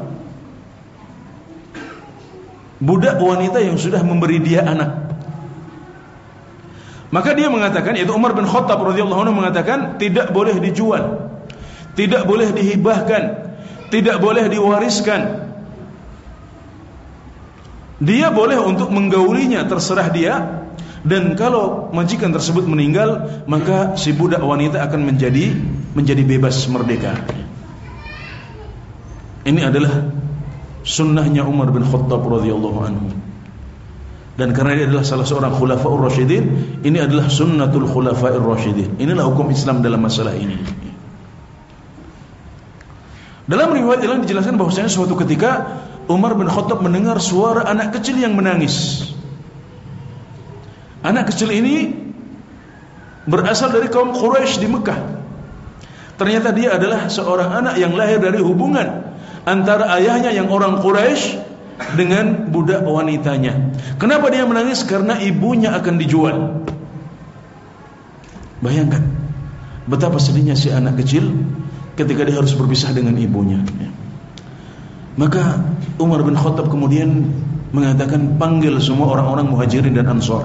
Budak wanita yang sudah memberi dia anak, maka dia mengatakan, yaitu Umar bin Khattab radhiyallahu anhu mengatakan, tidak boleh dijual, tidak boleh dihibahkan, tidak boleh diwariskan. Dia boleh untuk menggaulinya, terserah dia. Dan kalau majikan tersebut meninggal, maka si budak wanita akan menjadi menjadi bebas merdeka. Ini adalah sunnahnya Umar bin Khattab radhiyallahu anhu. Dan karena dia adalah salah seorang khulafaur rasyidin, ini adalah sunnatul khulafair rasyidin. Inilah hukum Islam dalam masalah ini. Dalam riwayat yang dijelaskan bahwasanya suatu ketika Umar bin Khattab mendengar suara anak kecil yang menangis. Anak kecil ini berasal dari kaum Quraisy di Mekah. Ternyata dia adalah seorang anak yang lahir dari hubungan antara ayahnya yang orang Quraisy dengan budak wanitanya. Kenapa dia menangis? Karena ibunya akan dijual. Bayangkan betapa sedihnya si anak kecil ketika dia harus berpisah dengan ibunya. Maka Umar bin Khattab kemudian mengatakan, panggil semua orang-orang Muhajirin dan Ansor.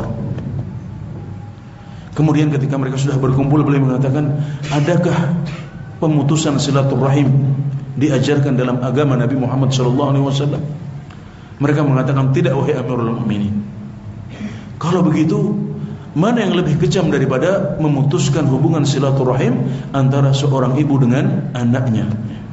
Kemudian ketika mereka sudah berkumpul, beliau mengatakan, adakah pemutusan silaturahim diajarkan dalam agama Nabi Muhammad sallallahu alaihi wasallam? Mereka mengatakan, tidak wahai Amirul Mukminin. Kalau begitu, mana yang lebih kejam daripada memutuskan hubungan silaturahim antara seorang ibu dengan anaknya?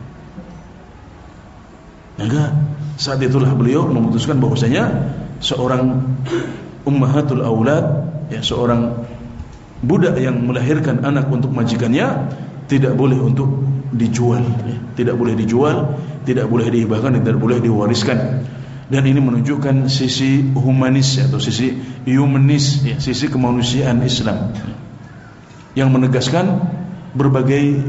Maka saat itulah beliau memutuskan bahwasanya seorang ummahatul aulad, ya, seorang budak yang melahirkan anak untuk majikannya, tidak boleh untuk dijual, ya. Tidak boleh dijual, tidak boleh dihibahkan, tidak boleh diwariskan. Dan ini menunjukkan sisi humanis atau sisi humanis, ya, sisi kemanusiaan Islam, ya, yang menegaskan berbagai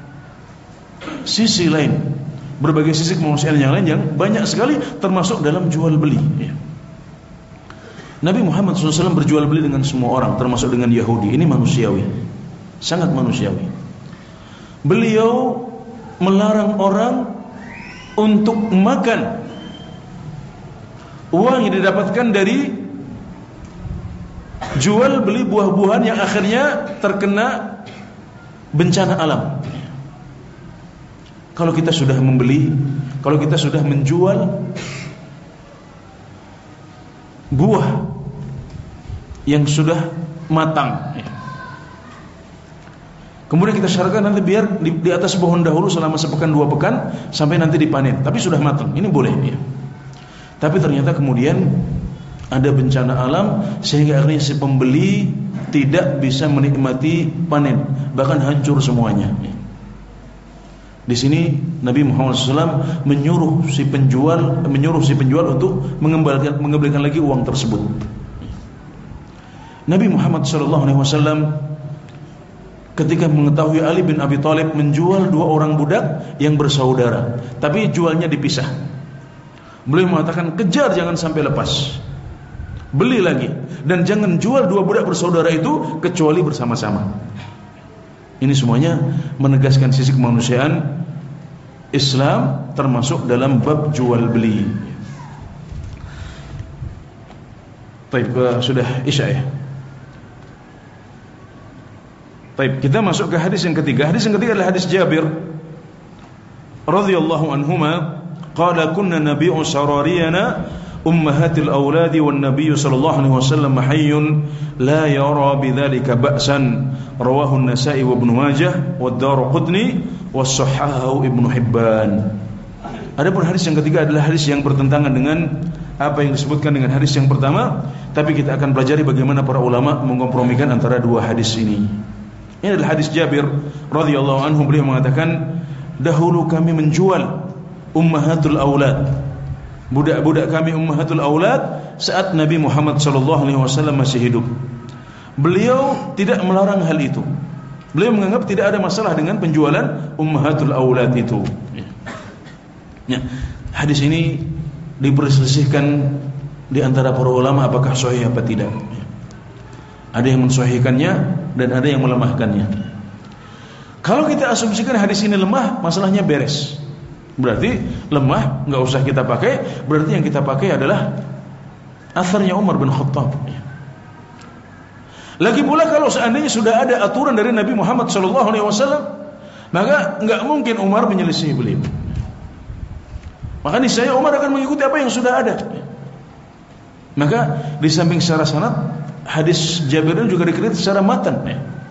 sisi lain, berbagai sisi kemanusiaan yang lain yang banyak sekali, termasuk dalam jual beli, ya. Nabi Muhammad shallallahu alaihi wasallam berjual beli dengan semua orang, termasuk dengan Yahudi. Ini manusiawi, sangat manusiawi. Beliau melarang orang untuk makan uang yang didapatkan dari jual beli buah-buahan yang akhirnya terkena bencana alam. Kalau kita sudah membeli, kalau kita sudah menjual buah yang sudah matang, kemudian kita syaratkan nanti biar di, di atas pohon dahulu selama sepekan dua pekan sampai nanti dipanen, tapi sudah matang, ini boleh ya. Tapi ternyata kemudian ada bencana alam sehingga akhirnya si pembeli tidak bisa menikmati panen, bahkan hancur semuanya. Di sini Nabi Muhammad shallallahu alaihi wasallam menyuruh si penjual menyuruh si penjual untuk mengembalikan mengembalikan lagi uang tersebut. Nabi Muhammad shallallahu alaihi wasallam ketika mengetahui Ali bin Abi Thalib menjual dua orang budak yang bersaudara, tapi jualnya dipisah, beliau mengatakan, kejar jangan sampai lepas, beli lagi, dan jangan jual dua budak bersaudara itu kecuali bersama-sama. Ini semuanya menegaskan sisi kemanusiaan Islam, termasuk dalam bab jual beli. Baik, sudah Isya ya. Baik, kita masuk ke hadis yang ketiga. Hadis yang ketiga adalah hadis Jabir radhiyallahu anhuma, qala kunna nabiyyu sarariyana ummahatil auladi wan nabiyyu sallallahu alaihi wasallam hayyun la yara bidzalika ba'san, rawahu an-Nasa'i wa Ibnu Majah wa ad-Darqutni wa sahahahu Ibnu Hibban. Adapun hadis yang ketiga adalah hadis yang bertentangan dengan apa yang disebutkan dengan hadis yang pertama, tapi kita akan pelajari bagaimana para ulama mengkompromikan antara dua hadis ini. Ini adalah hadis Jabir radhiyallahu anhu, beliau mengatakan, dahulu kami menjual ummahatul aulad, budak-budak kami ummahatul aulad saat Nabi Muhammad sallallahu alaihi wasallam masih hidup. Beliau tidak melarang hal itu. Beliau menganggap tidak ada masalah dengan penjualan ummahatul aulad itu. Ya. Hadis ini diperselisihkan di antara para ulama apakah sahih apa tidak. Ada yang mensahihkannya dan ada yang melemahkannya. Kalau kita asumsikan hadis ini lemah, masalahnya beres. Berarti lemah, enggak usah kita pakai. Berarti yang kita pakai adalah atharnya Umar bin Khattab. Lagi pula kalau seandainya sudah ada aturan dari Nabi Muhammad sallallahu alaihi wasallam, maka enggak mungkin Umar menyelisih beliau. Maka niscaya Umar akan mengikuti apa yang sudah ada. Maka di samping secara sanad, hadis Jabir ini juga dikritik secara matan.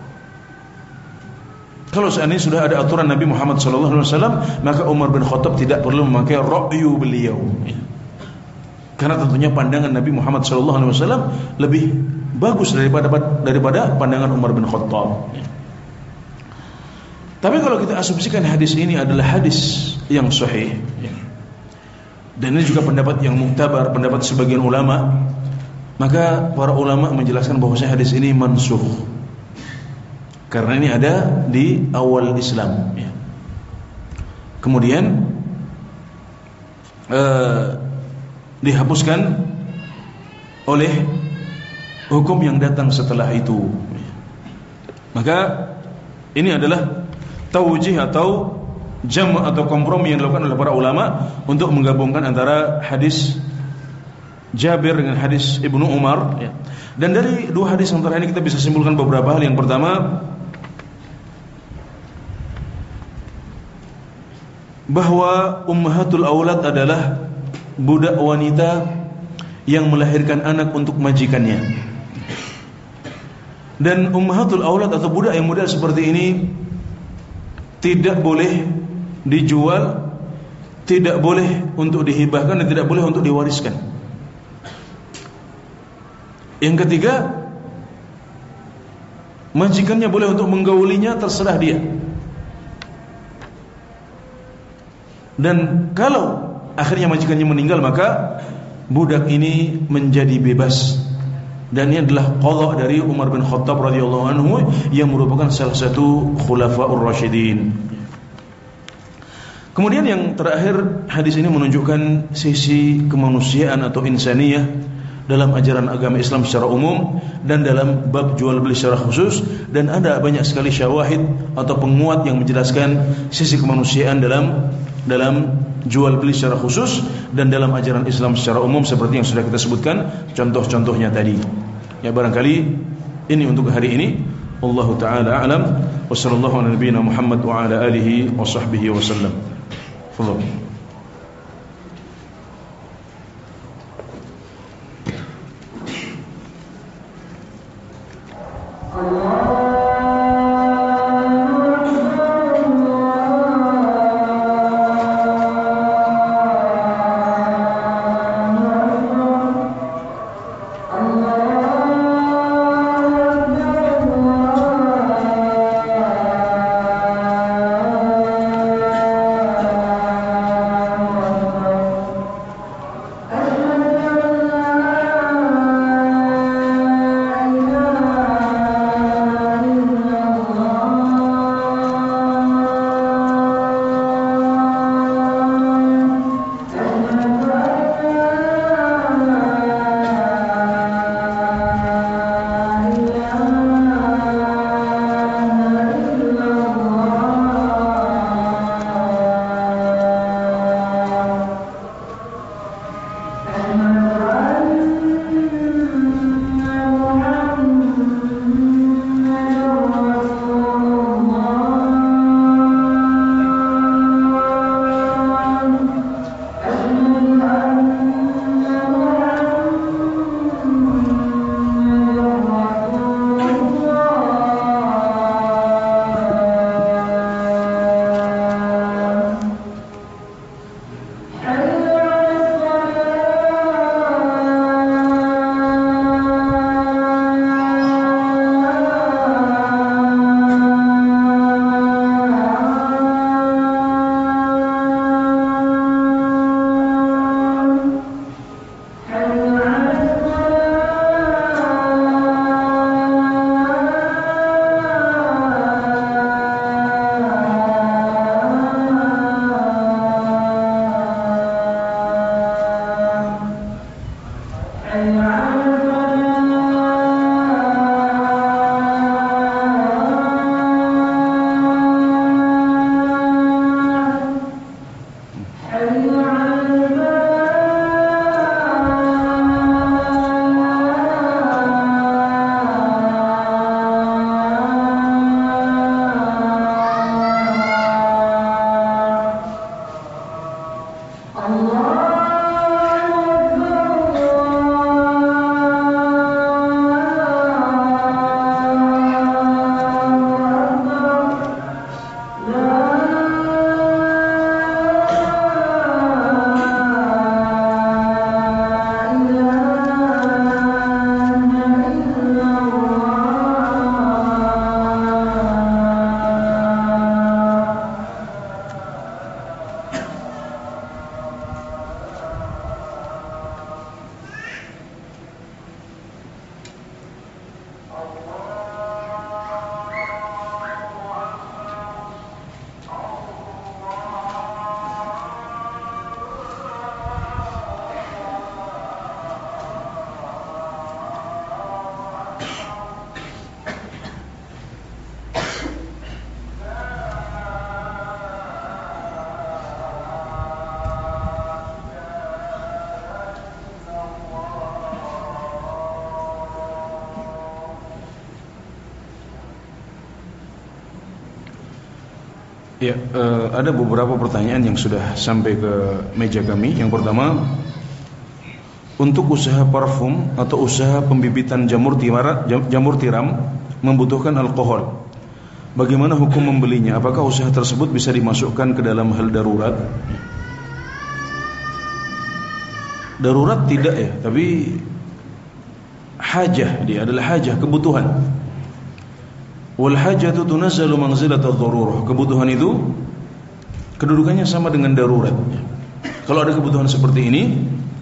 Kalau seandainya sudah ada aturan Nabi Muhammad sallallahu alaihi wasallam, maka Umar bin Khattab tidak perlu memakai ra'yu beliau. Karena tentunya pandangan Nabi Muhammad sallallahu alaihi wasallam lebih bagus daripada daripada pandangan Umar bin Khattab. Tapi kalau kita asumsikan hadis ini adalah hadis yang sahih, dan ini juga pendapat yang muktabar, pendapat sebagian ulama, maka para ulama menjelaskan bahwasanya hadis ini mansukh. Karena ini ada di awal Islam ya. Kemudian eh, dihapuskan oleh hukum yang datang setelah itu. Maka ini adalah taujih atau jam' atau kompromi yang dilakukan oleh para ulama untuk menggabungkan antara hadis Jabir dengan hadis Ibnu Umar ya. Dan dari dua hadis antara ini kita bisa simpulkan beberapa hal. Yang pertama, bahwa ummahatul aulad adalah budak wanita yang melahirkan anak untuk majikannya. Dan ummahatul aulad atau budak yang model seperti ini tidak boleh dijual, tidak boleh untuk dihibahkan, dan tidak boleh untuk diwariskan. Yang ketiga, majikannya boleh untuk menggaulinya, terserah dia. Dan kalau akhirnya majikannya meninggal, maka budak ini menjadi bebas. Dan ini adalah qadha dari Umar bin Khattab radhiyallahu anhu yang merupakan salah satu khulafaur rasyidin. Kemudian yang terakhir, hadis ini menunjukkan sisi kemanusiaan atau insaniyah dalam ajaran agama Islam secara umum dan dalam bab jual beli secara khusus, dan ada banyak sekali syawahid atau penguat yang menjelaskan sisi kemanusiaan dalam dalam jual beli secara khusus dan dalam ajaran Islam secara umum seperti yang sudah kita sebutkan contoh-contohnya tadi. Ya, barangkali ini untuk hari ini. Wallahu taala a'lam wa sallallahu ala nabiyyina Muhammad wa ala alihi wa sahbihi wa sallam. Fadhil. Ya, uh, ada beberapa pertanyaan yang sudah sampai ke meja kami. Yang pertama, untuk usaha parfum atau usaha pembibitan jamur tiara, jamur tiram membutuhkan alkohol. Bagaimana hukum membelinya? Apakah usaha tersebut bisa dimasukkan ke dalam hal darurat? Darurat tidak ya, tapi hajah, dia adalah hajah, kebutuhan. Wal hajatu tunazzalu manzilatal darurah. Kebutuhan itu kedudukannya sama dengan darurat. Kalau ada kebutuhan seperti ini,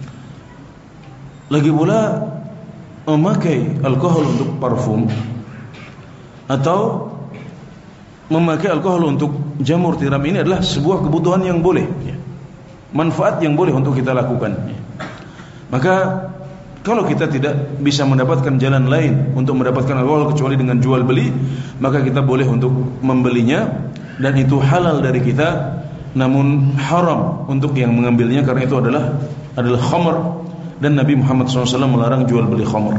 lagi pula memakai alkohol untuk parfum atau memakai alkohol untuk jamur tiram ini adalah sebuah kebutuhan yang boleh, manfaat yang boleh untuk kita lakukan. Maka kalau kita tidak bisa mendapatkan jalan lain untuk mendapatkan alkohol kecuali dengan jual beli, maka kita boleh untuk membelinya, dan itu halal dari kita namun haram untuk yang mengambilnya karena itu adalah adalah khamr dan Nabi Muhammad shallallahu alaihi wasallam melarang jual beli khamr.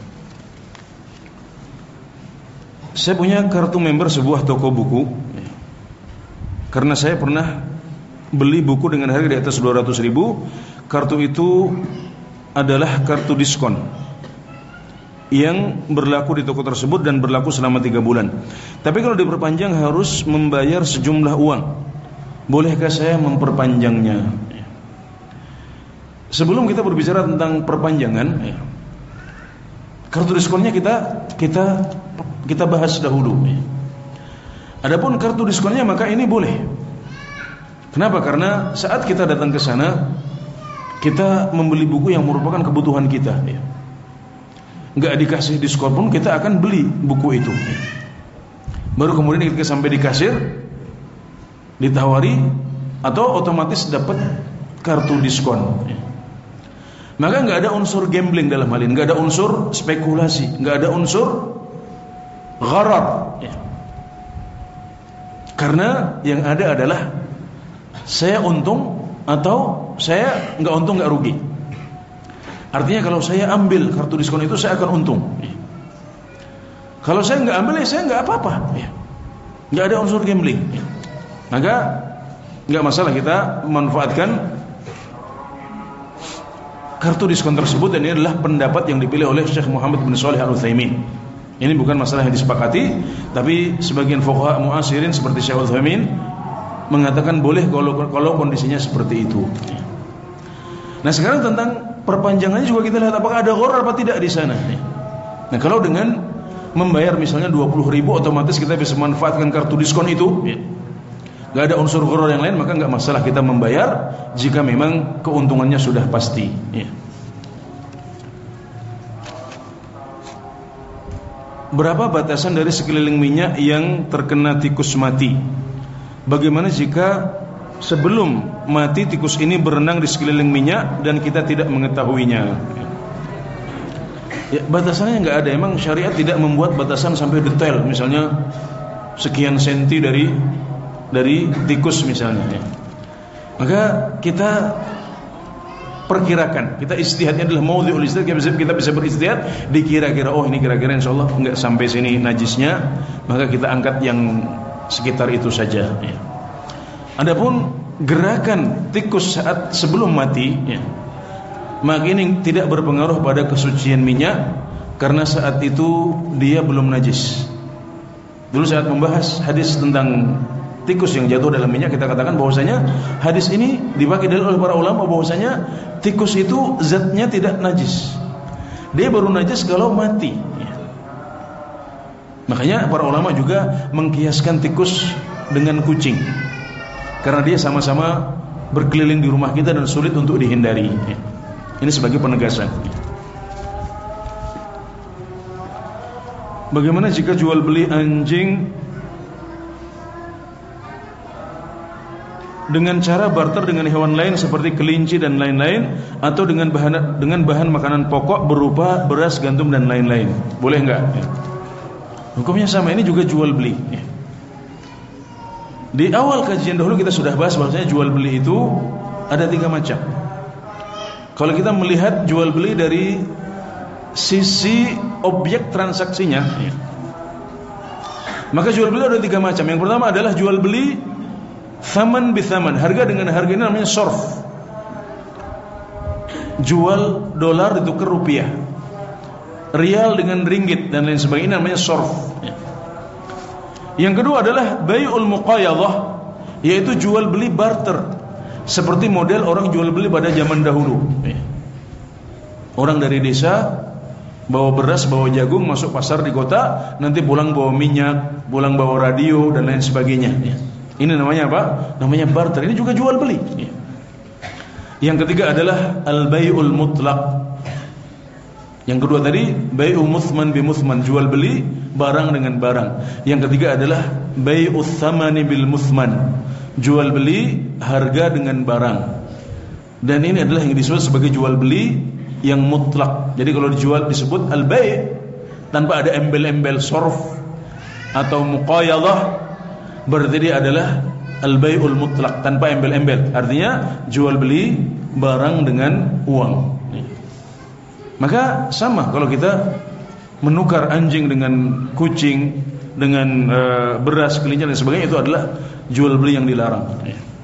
Saya punya kartu member sebuah toko buku karena saya pernah beli buku dengan harga di atas dua ratus ribu. Kartu itu adalah kartu diskon yang berlaku di toko tersebut dan berlaku selama tiga bulan. Tapi kalau diperpanjang harus membayar sejumlah uang. Bolehkah saya memperpanjangnya? Sebelum kita berbicara tentang perpanjangan, kartu diskonnya kita kita kita bahas dahulu. Adapun kartu diskonnya maka ini boleh. Kenapa? Karena saat kita datang ke sana, kita membeli buku yang merupakan kebutuhan kita. Nggak dikasih diskon pun kita akan beli buku itu. Baru kemudian ketika sampai di kasir ditawari atau otomatis dapat kartu diskon. Maka nggak ada unsur gambling dalam hal ini, nggak ada unsur spekulasi, nggak ada unsur gharar. Karena yang ada adalah saya untung atau saya nggak untung nggak rugi. Artinya kalau saya ambil kartu diskon itu saya akan untung. Kalau saya nggak ambil ya saya nggak apa-apa. Nggak ada unsur gambling. Maka nggak masalah kita memanfaatkan kartu diskon tersebut, dan ini adalah pendapat yang dipilih oleh Syekh Muhammad bin Shalih Al-Utsaimin. Ini bukan masalah yang disepakati, tapi sebagian fuqaha mu'asirin seperti Syekh Al-Utsaimin mengatakan boleh kalau kalau kondisinya seperti itu. Nah, sekarang tentang perpanjangannya juga kita lihat apakah ada gharar apa tidak di sana. Nah, kalau dengan membayar misalnya dua puluh ribu otomatis kita bisa memanfaatkan kartu diskon itu, nggak ada unsur gharar yang lain, maka nggak masalah kita membayar jika memang keuntungannya sudah pasti. Berapa batasan dari sekeliling minyak yang terkena tikus mati? Bagaimana jika sebelum mati tikus ini berenang di sekeliling minyak dan kita tidak mengetahuinya? Ya, batasannya nggak ada. Emang syariat tidak membuat batasan sampai detail, misalnya sekian senti dari dari tikus misalnya. Maka kita perkirakan, kita istihadnya adalah maudhi'ul istihad, kita bisa, kita bisa beristihad dikira-kira, oh ini kira-kira insyaallah enggak sampai sini najisnya, maka kita angkat yang sekitar itu saja. Adapun gerakan tikus saat sebelum mati, ya, maka ini tidak berpengaruh pada kesucian minyak karena saat itu dia belum najis. Dulu saat membahas hadis tentang tikus yang jatuh dalam minyak, kita katakan bahwasanya hadis ini dipakai dalil oleh para ulama bahwasanya tikus itu zatnya tidak najis. Dia baru najis kalau mati. Makanya para ulama juga mengkiaskan tikus dengan kucing, karena dia sama-sama berkeliling di rumah kita dan sulit untuk dihindari. Ini sebagai penegasan. Bagaimana jika jual beli anjing dengan cara barter dengan hewan lain seperti kelinci dan lain-lain, atau dengan bahan dengan bahan makanan pokok berupa beras, gandum dan lain-lain? Boleh enggak? Hukumnya sama, ini juga jual beli. Di awal kajian dahulu kita sudah bahas bahwasanya jual beli itu ada tiga macam. Kalau kita melihat jual beli dari sisi objek transaksinya, maka jual beli ada tiga macam. Yang pertama adalah jual beli thaman bi thaman, harga dengan harga, ini namanya sorf. Jual dolar ditukar rupiah, rial dengan ringgit dan lain sebagainya, ini namanya sorf. Yang kedua adalah bai'ul muqayadah, yaitu jual beli barter, seperti model orang jual beli pada zaman dahulu. Orang dari desa bawa beras, bawa jagung masuk pasar di kota, nanti pulang bawa minyak, pulang bawa radio dan lain sebagainya. Ini namanya apa? Namanya barter. Ini juga jual beli. Yang ketiga adalah al-bai'ul mutlaq. Yang kedua tadi bai'u muthman bi muthman, jual beli barang dengan barang. Yang ketiga adalah bai'us thamani bil muthman, jual beli harga dengan barang. Dan ini adalah yang disebut sebagai jual beli yang mutlak. Jadi kalau dijual disebut al-bai' tanpa ada embel-embel sorf atau muqayadah, berarti dia adalah al-bai'ul mutlaq, tanpa embel-embel. Artinya jual beli barang dengan uang. Maka sama kalau kita menukar anjing dengan kucing, dengan uh, beras, kelinci dan sebagainya, itu adalah jual beli yang dilarang.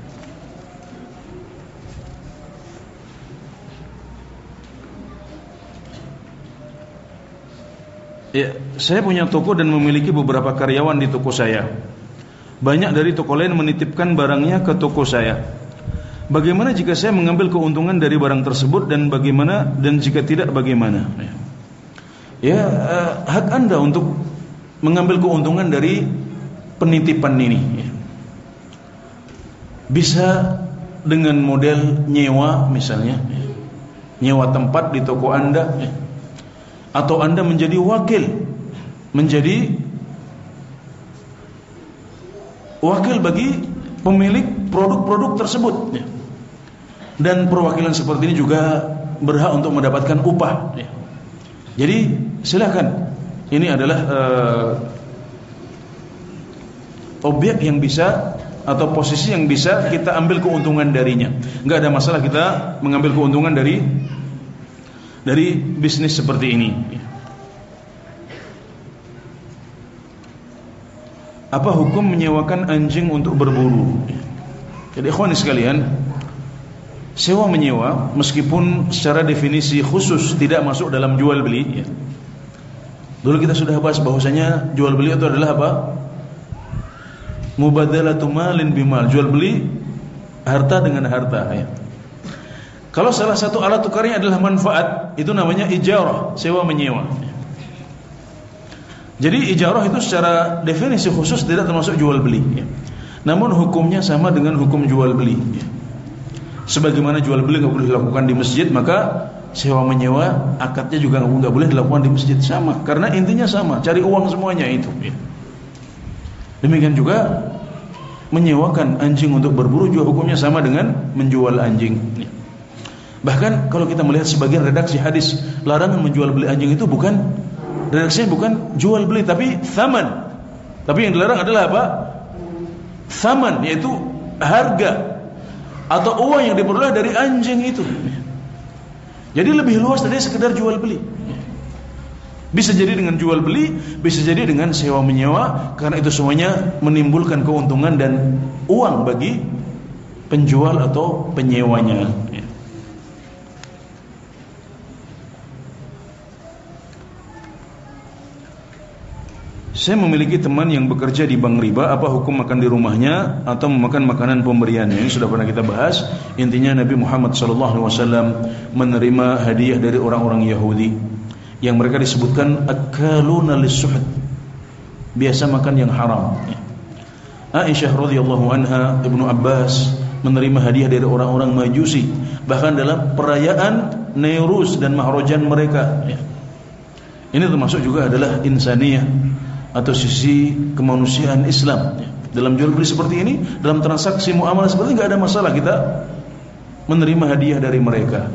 Ya, saya punya toko dan memiliki beberapa karyawan di toko saya. Banyak dari toko lain menitipkan barangnya ke toko saya. Bagaimana jika saya mengambil keuntungan dari barang tersebut, dan bagaimana dan jika tidak bagaimana? Ya, uh, hak Anda untuk mengambil keuntungan dari penitipan ini. Bisa dengan model nyewa misalnya, nyewa tempat di toko Anda, atau Anda menjadi wakil, menjadi wakil bagi pemilik produk-produk tersebut. Dan perwakilan seperti ini juga berhak untuk mendapatkan upah. Jadi silakan, ini adalah uh, objek yang bisa atau posisi yang bisa kita ambil keuntungan darinya. Enggak ada masalah kita mengambil keuntungan dari dari bisnis seperti ini. Apa hukum menyewakan anjing untuk berburu? Jadi ikhwan sekalian, sewa menyewa meskipun secara definisi khusus tidak masuk dalam jual beli, ya. Dulu kita sudah bahas bahwasanya jual beli itu adalah apa? Mubadalatu malin bimal, jual beli harta dengan harta, ya. Kalau salah satu alat tukarnya adalah manfaat, itu namanya ijarah, sewa menyewa. Jadi ijarah itu secara definisi khusus tidak termasuk jual beli, ya. Namun hukumnya sama dengan hukum jual beli, ya. Sebagaimana jual beli nggak boleh dilakukan di masjid, maka sewa menyewa akadnya juga nggak boleh dilakukan di masjid, sama. Karena intinya sama, cari uang semuanya itu, ya. Demikian juga menyewakan anjing untuk berburu juga hukumnya sama dengan menjual anjing, ya. Bahkan kalau kita melihat sebagian redaksi hadis, larangan menjual beli anjing itu bukan, redaksinya bukan jual beli tapi thaman. Tapi yang dilarang adalah apa? Thaman, yaitu harga atau uang yang diperoleh dari anjing itu. Jadi lebih luas dari sekedar jual beli. Bisa jadi dengan jual beli, bisa jadi dengan sewa menyewa, karena itu semuanya menimbulkan keuntungan dan uang bagi penjual atau penyewanya. Saya memiliki teman yang bekerja di bank riba, apa hukum makan di rumahnya atau memakan makanan pemberiannya? Ini sudah pernah kita bahas. Intinya Nabi Muhammad sallallahu alaihi wasallam menerima hadiah dari orang-orang Yahudi yang mereka disebutkan akaluna lis-suhd, biasa makan yang haram. Aisyah radhiyallahu anha, Ibnu Abbas menerima hadiah dari orang-orang Majusi, bahkan dalam perayaan Nairuz dan Mahrajan mereka. Ini termasuk juga adalah insaniyah atau sisi kemanusiaan Islam. Dalam jual beli seperti ini, dalam transaksi muamalah seperti ini, tidak ada masalah kita menerima hadiah dari mereka.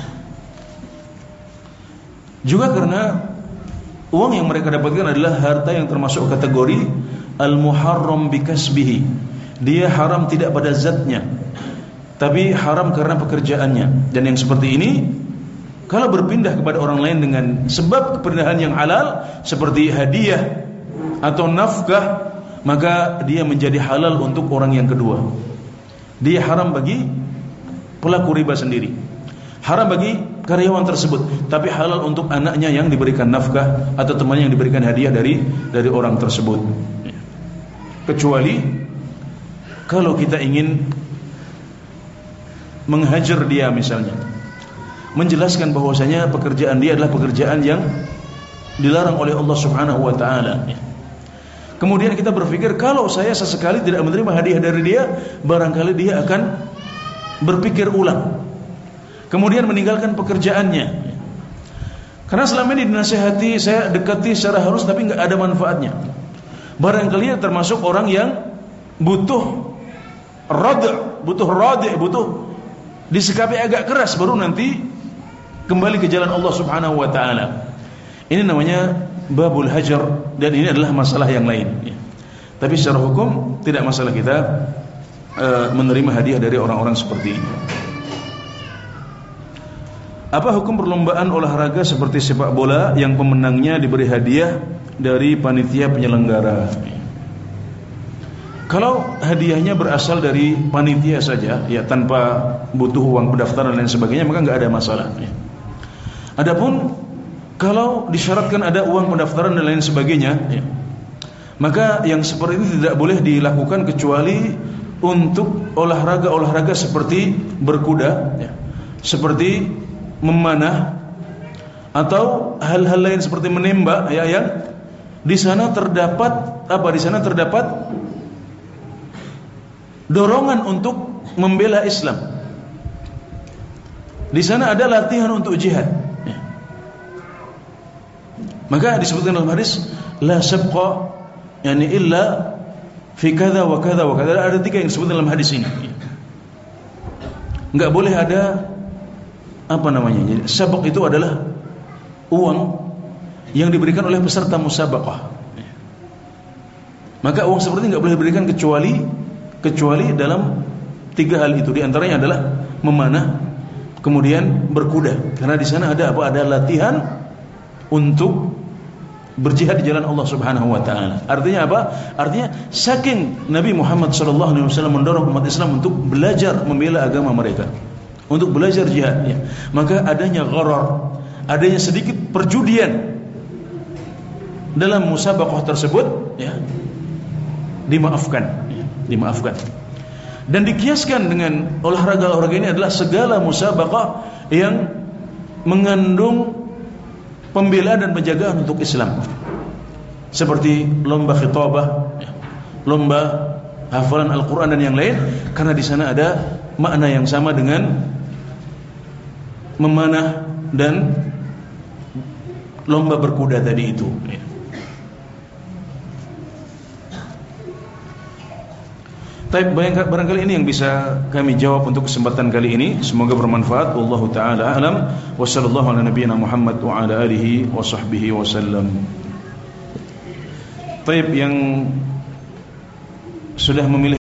Juga karena uang yang mereka dapatkan adalah harta yang termasuk kategori al-muharram bikasbihi. Dia haram tidak pada zatnya, tapi haram karena pekerjaannya. Dan yang seperti ini, kalau berpindah kepada orang lain dengan sebab kepindahan yang halal, seperti hadiah atau nafkah, maka dia menjadi halal untuk orang yang kedua. Dia haram bagi pelaku riba sendiri, haram bagi karyawan tersebut, tapi halal untuk anaknya yang diberikan nafkah atau temannya yang diberikan hadiah dari dari orang tersebut. Kecuali kalau kita ingin menghajar dia misalnya, menjelaskan bahwasanya pekerjaan dia adalah pekerjaan yang dilarang oleh Allah Subhanahu wa taala. Kemudian kita berpikir, kalau saya sesekali tidak menerima hadiah dari dia, barangkali dia akan berpikir ulang, kemudian meninggalkan pekerjaannya. Karena selama ini dinasihati, saya dekati secara halus tapi enggak ada manfaatnya. Barangkali dia termasuk orang yang butuh rad', butuh rad', butuh disikapi agak keras baru nanti kembali ke jalan Allah Subhanahu wa taala. Ini namanya babul hajar, dan ini adalah masalah yang lain, ya. Tapi secara hukum tidak masalah kita uh, menerima hadiah dari orang-orang seperti ini. Apa hukum perlombaan olahraga seperti sepak bola yang pemenangnya diberi hadiah dari panitia penyelenggara? Kalau hadiahnya berasal dari panitia saja, ya tanpa butuh uang pendaftaran dan lain sebagainya, maka nggak ada masalah. Adapun kalau disyaratkan ada uang pendaftaran dan lain sebagainya, ya, maka yang seperti ini tidak boleh dilakukan kecuali untuk olahraga-olahraga seperti berkuda, ya, seperti memanah, atau hal-hal lain seperti menembak, ya, yang di sana terdapat apa? Di sana terdapat dorongan untuk membela Islam. Di sana ada latihan untuk jihad. Ya. Maka disebutkan dalam hadis, la sabqa, yani illa fi kadza wa kadza wa kadza. Ada tiga yang disebutkan dalam hadis ini. Enggak boleh ada apa namanya? Jadi sabaq itu adalah uang yang diberikan oleh peserta musabaqah. Maka uang seperti ini enggak boleh diberikan kecuali kecuali dalam tiga hal itu. Di antaranya adalah memanah, kemudian berkuda. Karena di sana ada apa? Ada latihan untuk berjihad di jalan Allah Subhanahu wa taala. Artinya apa? Artinya saking Nabi Muhammad sallallahu alaihi wasallam mendorong umat Islam untuk belajar membela agama mereka, untuk belajar jihad, ya, maka adanya gharar, adanya sedikit perjudian dalam musabaqah tersebut, ya, dimaafkan, ya, dimaafkan. Dan dikiaskan dengan olahraga-olahraga ini adalah segala musabaqah yang mengandung pembelaan dan penjagaan untuk Islam, seperti lomba khitabah, ya, lomba hafalan Al-Quran dan yang lain, karena di sana ada makna yang sama dengan memanah dan lomba berkuda tadi itu. Tapi barangkali ini yang bisa kami jawab untuk kesempatan kali ini. Semoga bermanfaat. Wallahu taala a'lam. Wa sallallahu ala nabiyyina Muhammad wa ala alihi wa sahbihi wasallam. Baik, yang sudah memilih